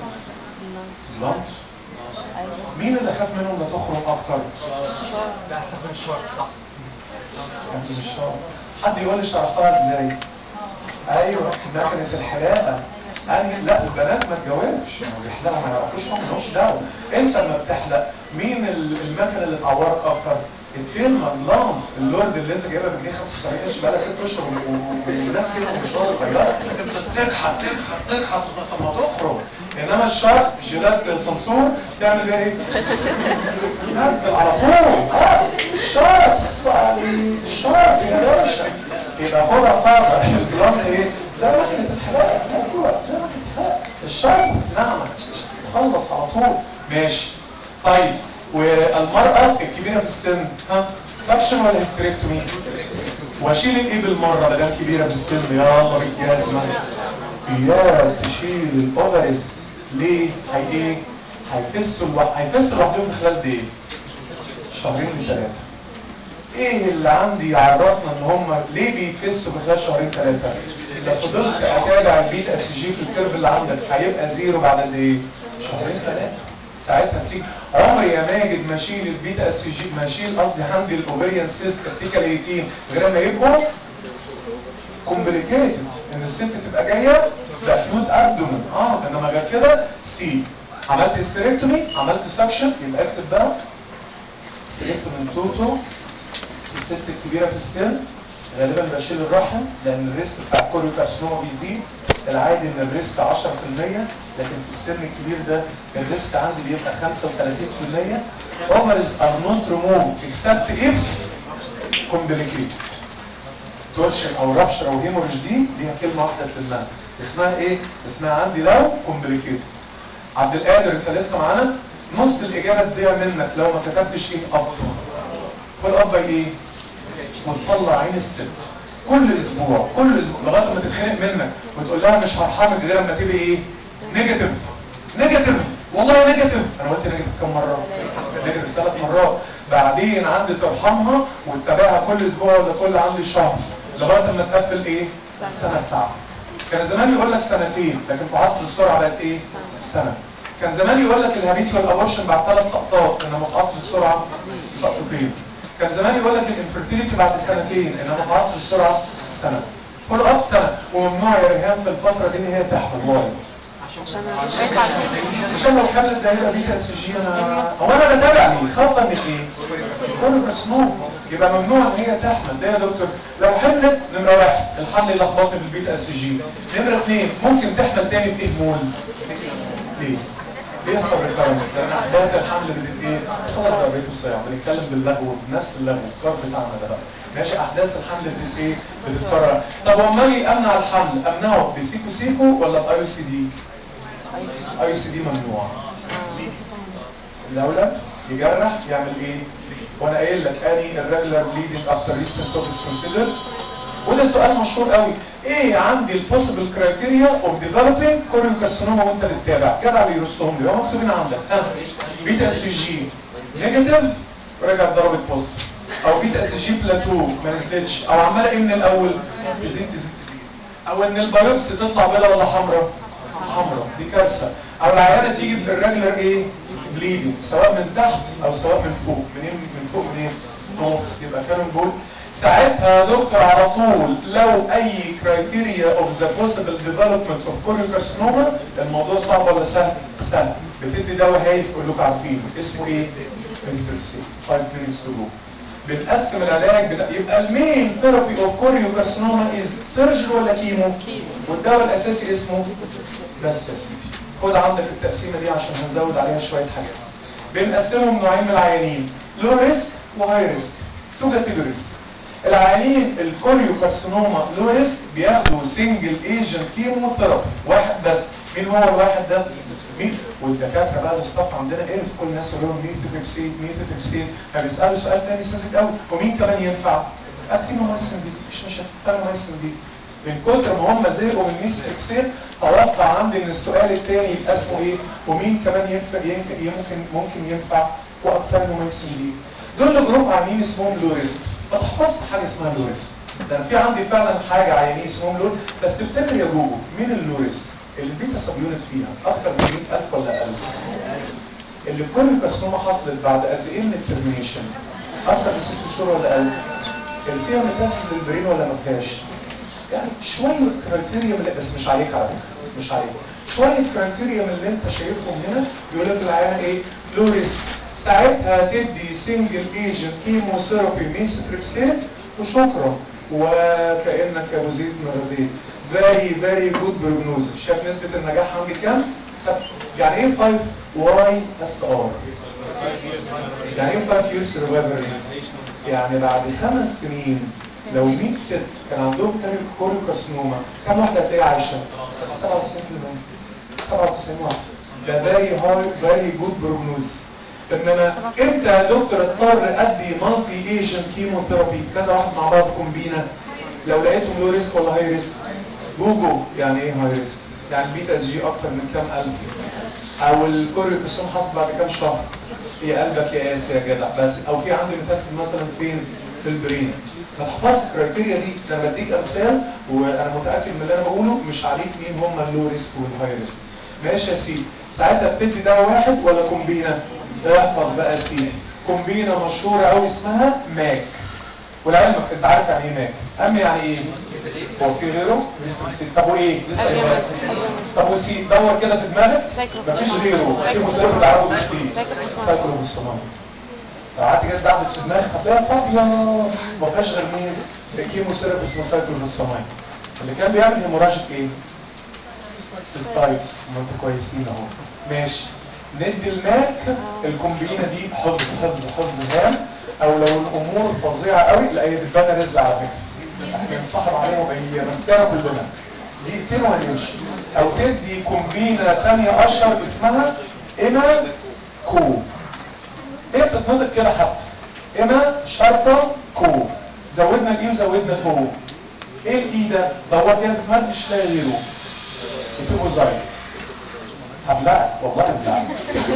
Speaker 2: بلانت. مين اللي خاف منهم لا تخرج اكتر؟
Speaker 4: لا استخدم الشارب صح.
Speaker 2: استخدم الشارب. حد يقول لي شرحتها ازاي؟ ايوه مكنه الحلاقه. أنا لا البنات ما تجاوبش، ما بيحلقوا ما يعرفوش، هم مالهمش دعوه. انت لما بتحلق مين المكنه اللي تعورك اكتر؟ التلمه اللانت اللورد اللي انت جايبها بجنيه خمسة وسبعين قرش بقى لها ست اشهر وولاد كده ومش راضي يغيرها، تكحت تكحت تكحت طب ما تخرج. انما الشارب جيلات صنصور تعمل بيها ايه؟ تنزل على طول. اه الشارب الشارب يا باشا. يبقى خدها قاعده البلانت ايه؟ زي مكنه الحلاقه. ايوه زي مكنه الحلاقه. الشارب ناعمه تخلص على طول. ماشي. طيب والمرأة الكبيرة في السن ها سكشن ولا هيستريكتومي؟ واشيل الايه بالمرة ما دام كبيرة في السن؟ يلا بالجزمة. يا تشيل الاوفرز ليه؟ هي ايه؟ هيفسوا الو... هيفسوا لوحدهم في خلال ايه؟ شهرين لثلاثة. ايه اللي عندي يعرفنا ان هم ليه بيفسوا في خلال شهرين ثلاثة؟ لو فضلت اتابع البيت اس جي في الكيرف اللي عندك هيبقى زيرو بعد قد ايه؟ شهرين ثلاثة. ساعتها سي عمري يا ماجد ما اشيل البيتا اس جي، ما اشيل قصدي عندي الاوفريان سيست ارتيكال ثمانية عشر غير ما يبقوا كومبليكيتد، ان الست تبقى جايه باكيوت ابدومن. اه انما غير كده سي. عملت استريكتومي، عملت سكشن، يبقى اكتب بقى استريكتومي توتو. الست الكبيره في السن غالبا بشيل الرحم لان الريسك بتاع الكوريو كارسينوما بيزيد. العادي ان الريسك عشرة في المية، لكن في السن الكبير ده الريسك عندي بيبقى خمسة وثلاثين في المية. ovaries are not removed except if complicated. تورشن او رابشر او هيموريج دي ليها كلمه واحده تلمها اسمها ايه؟ اسمها عندي لو complicated. عبد القادر انت لسه معانا؟ نص الاجابه تضيع منك لو ما كتبتش ايه اب. فول اب ايه؟ وتطلع عين الست كل اسبوع كل اسبوع لغايه ما تتخنق منك وتقول لها مش هرحمك غير لما تبقي ايه؟ نيجاتيف. نيجاتيف والله نيجاتيف. انا قلت نيجاتيف كم مره؟ نيجاتيف ثلاث مرات. بعدين عندي ترحمها وتتابعها كل اسبوع ولا كل عندي شهر لغايه ما تقفل ايه؟ السنه بتاعتك. كان زمان يقول لك سنتين، لكن في عصر السرعه بقت ايه؟ سنه. كان زمان يقول لك الهابيتوال ابورشن بعد ثلاث سقطات، انما في عصر السرعه سقطتين. كان زمان يقول لك الانفرتيليتي بعد سنتين، انما في عصر السرعه سنه. فول اب سنه. وممنوع يا ريهام في الفتره دي ان هي تحمل والله. عشان لو حملت ده هيبقى بيتا اس جي. انا هو انا بتابع ليه؟ خايفه من ايه؟ كل مسنون. يبقى ممنوع ان هي تحمل. ليه يا دكتور؟ لو حملت نمره واحد الحمل يلخبطني بالبيتا اس جي. نمره اثنين ممكن تحمل تاني في اهمول. ليه؟ بيحصل ريكارنس لان احداث الحمل بتت ايه؟ خلاص بقى بقيتوا صيام بنتكلم باللغو بنفس اللغو الكار بتاعنا ده بقى. ماشي احداث الحمل بتت ايه؟ بتتكرر. طب امال امنع الحمل؟ امنعه بسيكو سيكو ولا باي سي دي؟ اي سي دي ممنوع. الاولى يجرح يعمل ايه؟ وانا قايل لك اني الريجولار بليدنج افتر ريسنت توكس كونسيدر. وده سؤال مشهور قوي. ايه عندي البوسيبل كرايتيريا اوف ديفلوبينج كوريو كارسينوما وانت بتتابع؟ جدع اللي يرصهم لي هو مكتوبين عندك. ها بيتا اس جي نيجاتيف رجعت ضربت بوزيتيف، او بيتا اس جي بلاتو ما نزلتش، او عماله ايه من الاول؟ تزيد تزيد تزيد، او ان البايوبسي تطلع بيضاء ولا حمراء؟ حمراء. دي كارثه. او العيانه تيجي بالريجولار ايه؟ بليدنج سواء من تحت او سواء من فوق. منين؟ من فوق منين؟ نوتس. يبقى كانوا بول ساعتها يا دكتور على طول لو اي كرايتيريا اوف ذا بوسيبل ديفلوبمنت اوف كوريو كارسينوما. الموضوع صعب ولا سهل؟ سهل. بتدي دواء هايف كلكم عارفينه اسمه ايه؟ ميثوتريكسين. خمسة minutes تو جو. بنقسم العلاج بتا... يبقى المين ثيرابي اوف كوريو كارسينوما از سيرجري ولا كيمو؟ والدواء الاساسي اسمه بس يا سيدي. خد عندك التقسيمه دي عشان هنزود عليها شويه حاجات. بنقسمهم نوعين من العيانين، لو ريسك وهاي ريسك. تو كاتيجوريز. العيانين الكوريو كارسينوما لو ريسك بياخدوا سنجل ايجنت كيمو ثيرابي واحد بس مين هو الواحد ده؟ مين؟ والدكاتره بقى الستاف عندنا ايه في كل الناس يقولوا لهم ميثوتريكسين ميثوتريكسين، فبيسالوا سؤال تاني ساذج قوي، ومين كمان ينفع؟ اكتينومايسين دي مفيش مشاكل، اكتينومايسين دي. من كتر ما هم زهقوا من ميثوتريكسين توقع عندي ان السؤال الثاني يبقى اسمه ايه؟ ومين كمان ينفع يمكن ممكن ينفع؟ واكتينومايسين دي. دول جروب عاملين اسمهم لو ريسك. ما تحفظش حاجه اسمها لو ريسك. ده انا في عندي فعلا حاجه عيانين اسمهم لو، بس تفتكر يا جوجو مين اللو ريسك؟ اللي البيتا سب يونت فيها اكتر من مية ألف ولا اقل؟ اللي كل كارسينوما حصلت بعد قد ايه من الترمينيشن؟ اكتر من ست شهور ولا اقل؟ اللي فيها ميتاسيس للبرين ولا ما فيهاش؟ يعني شويه كرايتيريا من، بس مش عليك على فكره، مش عليك. شويه كرايتيريا من اللي انت شايفهم هنا يقول لك العيانه ايه؟ لو ريسك. ساعتها تدي سنجل ايجنت كيموثيرابي ميثوتريكسين وشكرا، وكانك يا ابو زيد مغازيل. فيري فيري جود بروجنوز. شايف نسبه النجاح عندي كام؟ سبعة. يعني ايه خمسة واي اس ار؟ يعني ايه خمسة years survival rate؟ يعني بعد خمس سنين لو مية ست كان عندهم كوريوكارسينوما كم واحده هتلاقيها عايشه؟ سبعة وتسعين بالمية. سبعة وتسعين واحده. ده فيري هاي فيري جود بروجنوز. انما امتى يا دكتور اضطر ادي مالتي ايجنت كيموثيرابي كذا واحد مع بعض كومبينا؟ لو لقيتهم لو ريسك ولا هاي ريسك؟ جوجو يعني ايه هاي ريسك؟ يعني البيتا اس جي اكتر من كام الف؟ او الكوريوكارسينوما حصل بعد كام شهر؟ في قلبك يا قاسي يا جدع بس، او في عندي متاسس مثلا فين؟ في البرين. ما تحفظش الكرايتيريا دي، انا بديك امثال وانا متاكد من اللي انا بقوله مش عليك مين هم اللو ريسك والهاي ريسك. ماشي يا سيدي. ساعتها بتدي دواء واحد ولا كومبينا؟ احفظ بقى يا سيدي. كومبينا مشهوره قوي اسمها ماك. ولعلمك انت عارف يعني ايه ماك؟ ام يعني ايه؟ هو في غيره؟ طب وايه؟ لسه ايه؟ طب وسي دور كده في دماغك مفيش غيره، في مسيرة بتعرفه بالسي سايكلوفوسفامايد. لو قعدت كده تدعبس في دماغك هتلاقيها فاضيه ما فيهاش غير مين؟ الكيمو سيرب اسمه سايكلوفوسفامايد اللي كان بيعمل هيموراجيك ايه؟ سيستايتس. ما انتوا كويسين اهو. ماشي. ندي الماك الكومبينه دي حفظ حفظ حفظ هام، او لو الامور فظيعه قوي لا هي دبانه رزله على فكره. احنا بنصاحب عليهم هي ماسكانا كلنا. دقيقتين وهنمشي. او تدي كومبينه ثانيه اشهر اسمها ايما كو. هي بتتنطق كده حتى. ايما شرطه كو. زودنا الاي وزودنا الاو. ايه الاي ده؟ دور كده في مش لاقي غيره. ايتوبوزايت. هبلعك والله هبلعك.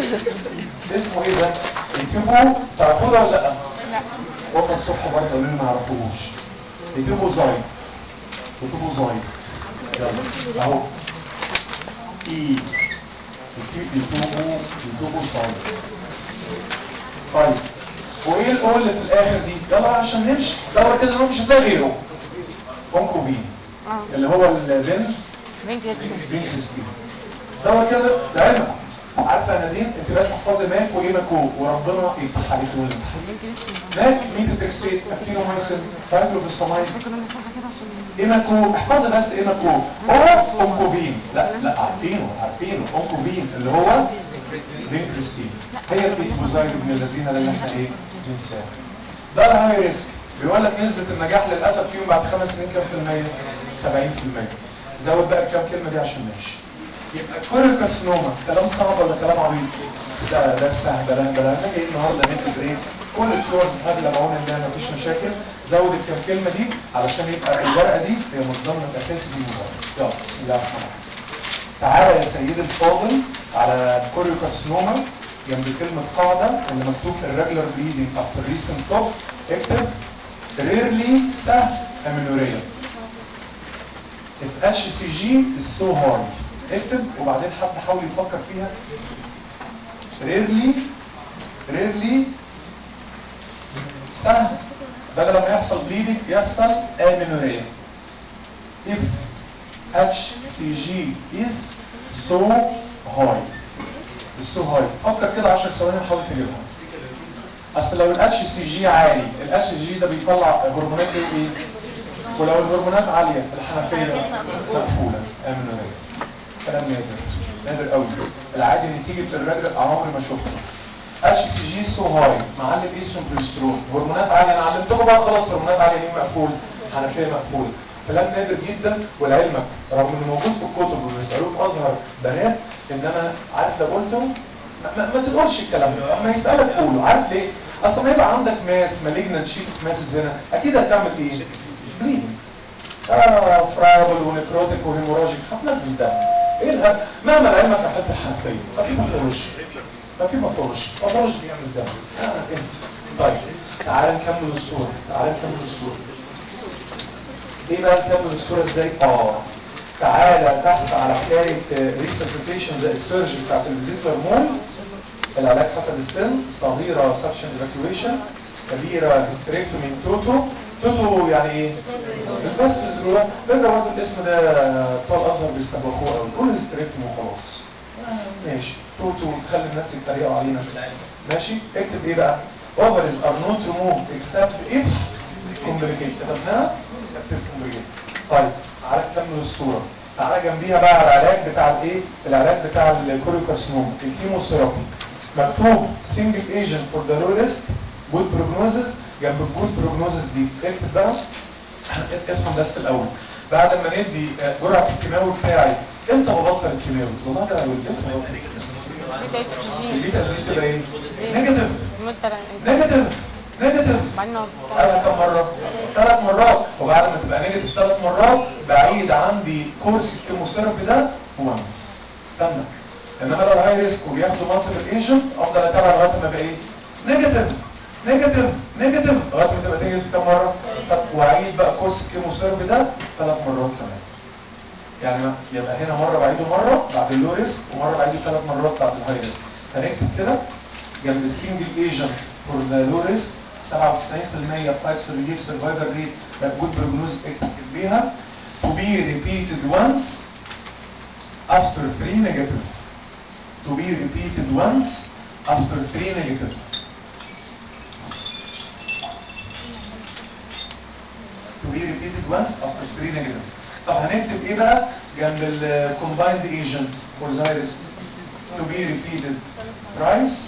Speaker 2: اسمه ايه ده؟ ايتوبو تعرفوه ولا لا؟ لا. والله الصبح برضه قالوا لي ما يعرفوهوش. ايتوبوزايت. ايتوبوزايت. يلا اهو. اي ايتوبو ايتوبوزايت. طيب وايه الاو اللي في الاخر دي؟ يلا عشان نمشي. دور كده مش هتلاقي غيره. اونكوفين. اللي هو البن فينكريستين. دور كده لعلمك. عارفه يا نادين انت بس احفظي ماك وايه ماكو وربنا يفتح عليك والامتحان. ماك ميثوتريكسيت اكتينومايسين سايكلوفوسفامايد. ايه ماكو احفظي بس ايه ماكو. او اونكوفين. لا لا عارفينه عارفينه اونكوفين اللي هو فينكريستين. هي الايتوبوزايد ابن الذين اللي احنا ايه بننساه. ده الهاي ريسك. بيقول لك نسبه النجاح للاسف فيهم بعد خمس سنين كام في المية؟ سبعين في المية. زود بقى الكام كلمه دي عشان نمشي. يبقى كوريوكارسينوما كلام صعب ولا كلام عبيط؟ ده ده سهل بلان بلان. نيجي النهارده نكتب ايه؟ كل الكيورز هبله بعون الله مفيش مشاكل. زود الكام كلمه دي علشان يبقى الورقه دي هي مصدرنا الاساسي في المذاكره. يلا بسم الله الرحمن الرحيم. تعالى يا سيدي الفاضل على كوريوكارسينوما جنب كلمه قاعده اللي مكتوب الريجولار بليدنج افتر ريسنت توب اكتب ريرلي سهل امينوريا. if اتش سي جي is so hard اكتب وبعدين حد حاول يفكر فيها. ريرلي ريرلي سهل بدل ما يحصل بليدنج يحصل امينوريا. if اتش سي جي is so high is so high فكر كده عشر ثواني وحاول تجيبها. اصل لو الاتش سي جي عالي الاتش سي جي ده بيطلع هرمونات ايه؟ ولو الهرمونات عاليه الحنفيه مقفوله امينوريا. كلام نادر نادر قوي. العادي نتيجه الرجل عمري ما شفته. اتش سي جي سو هاي معلم ايسون بروسترون هرمونات عاليه. انا علمتكم بقى خلاص هرمونات عاليه ليه مقفول؟ حنفيه مقفوله. كلام نادر جدا. ولعلمك رغم انه موجود في الكتب وبيسالوه في ازهر بنات، ان انا عارف لو قلته ما, ما, ما تقولش الكلام ده، اما يسالك قوله. عارف ليه؟ اصل ما يبقى عندك ماس مالجنت شيت ماسز هنا، اكيد هتعمل ايه؟ بليدنج. اه فرايبل ونكروتيك وهيموراجيك، هتنزل دم. ايه الهبل؟ مهما لعلمك قفلت الحنفيه، ما في باثولوجي، ما في باثولوجي، باثولوجي بيعمل دم. اه انسى. طيب تعال نكمل الصوره، تعال نكمل الصوره. ايه بقى نكمل الصوره ازاي؟ اه تعالى تحت على حكايه ريسسيتيشن زي السيرجي بتاعت الفيزيكولار مول. العلاج حسب السن، صغيره سكشن ايفاكيويشن، كبيره هيستريكتومي توتو. توتو يعني ايه؟ بس الزرار نرجع برضه الاسم ده بتوع الازهر بيستبخوه قوي، قول هيستريكتومي وخلاص. آه ماشي. توتو تخلي الناس يتريقوا علينا. ماشي. اكتب ايه بقى؟ ovaries are not removed except if complicated. كتبناها except if complicated. طيب تعالى نكمل الصوره. تعالى جنبيها بقى على العلاج بتاع الايه؟ العلاج بتاع الكوريوكارسينوما، الكيموثيرابي. مكتوب سنجل ايجنت فور ذا لو ريسك جود بروجنوزز. جنب الجود بروجنوزز دي اكتب بقى، افهم بس الاول. بعد ما ندي جرعه الكيماوي بتاعي، امتى ببطل الكيماوي؟ والله ده اقول امتى ببطل
Speaker 3: بيتا اتش جي
Speaker 2: البيتا زي تبقى ايه؟ نيجاتيف
Speaker 3: مدة
Speaker 2: نيجاتيف نيجاتيف.
Speaker 3: بعدين
Speaker 2: انا كم مره؟ ثلاث مرات. وبعد ما تبقى نيجاتيف ثلاث مرات بعيد عندي كورس الكيموثيرابي ده وانس. استنى. انما لو هاي ريسك وبياخدوا مالتيبل ايجنت افضل اتابع لغايه ما ابقى ايه؟ نيجاتيف نيجاتيف نيجاتيف لغايه ما تبقى نيجاتيف كم مره؟ طب واعيد بقى كورس الكيموثيرابي ده ثلاث مرات كمان. يعني يبقى هنا مره بعيده مره بعد اللو ريسك، ومره بعيده ثلاث مرات بعد الهاي ريسك. هنكتب كده جنب السنجل ايجنت فور ذا لو ريسك سبعة وتسعين بالمية بايبس ريليف سرفايفل ريت جود بروجنوز. اكتب جنبيها to be repeated once after three negative. to be repeated once after three negative. to be repeated once after three negative. طب هنكتب ايه بقى جنب ال combined agent for the high risk؟ to be repeated thrice.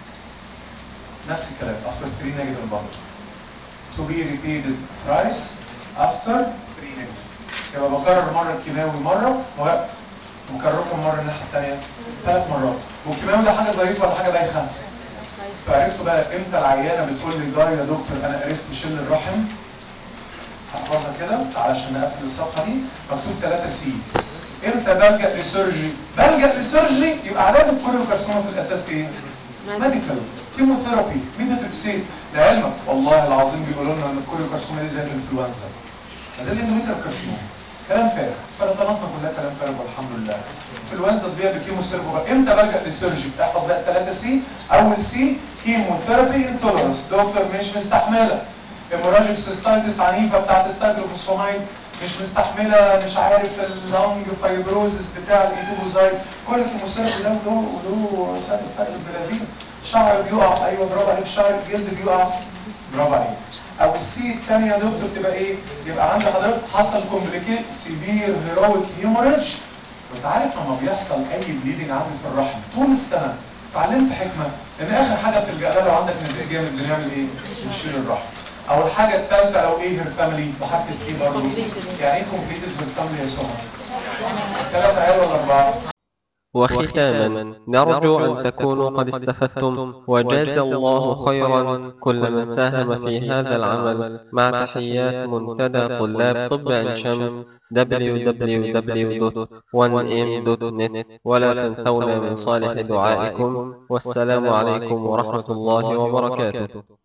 Speaker 2: نفس الكلام after three negative برضه. to be repeated thrice after three negative. يبقى بكرر مره الكيماوي مره ومكرره كم مره الناحيه الثانيه؟ ثلاث مرات. والكيماوي ده حاجه ظريفه ولا حاجه بايخه؟ فعرفتوا بقى امتى العيانه بتقول لي جاي يا دكتور انا عرفت شل الرحم؟ احفظها كده علشان نقفل الصفحه دي. مكتوب ثلاثة سي. امتى بلجأ لسيرجي؟ بلجأ لسيرجي يبقى علاج الكوريوكارسينوما في الاساس ايه؟ ميديكال كيموثيرابي ميثوتريكسيت. لعلمك والله العظيم بيقولوا لنا ان الكوريوكارسينوما دي زي الانفلونزا، زي الاندوميتريال كارسينوما. كلام فارغ، سرطاناتنا كلها كلام فارغ والحمد لله. الانفلونزا دي بالكيموثيرابي. امتى بلجأ لسيرجي؟ احفظ بقى ثلاثة سي. اول سي كيموثيرابي انتولرنس، دكتور مش مستحمله. هيموراجيك سيستايتس عنيفه بتاعت السايكلوفوسفامايد، مش مستحمله مش عارف اللونج فايبروزس بتاع الايتوبوزايد. كل الكيموثيرابي ده له له سايد افكت البرازيل. شعر بيقع، ايوه برافو عليك، شعر الجلد بيقع، برافو عليك. او السي الثانيه يا دكتور تبقى ايه؟ يبقى عند حضرتك حصل كومبليكيت سيفير هيرويك هيموريدج. وانت عارف لما بيحصل اي بليدنج عندي في الرحم طول السنه اتعلمت حكمه ان اخر حاجه بتلجا لها لو عندك نزيف جامد بنعمل ايه؟ بنشيل الرحم. او الحاجه الثالثه لو ايه؟ هير فاميلي بحرف السي برضه. يعني ايه كومبليتد هير فاميلي يا سمر؟ ثلاثه عيال ولا اربعه؟
Speaker 1: وختاما نرجو أن تكونوا قد استفدتم وجاز الله خيرا كل من ساهم في هذا العمل مع تحيات منتدى طلاب طب عين شمس دبليو دبليو دبليو دوت وان ام دوت نت. ولا تنسونا من صالح دعائكم والسلام عليكم ورحمة الله وبركاته.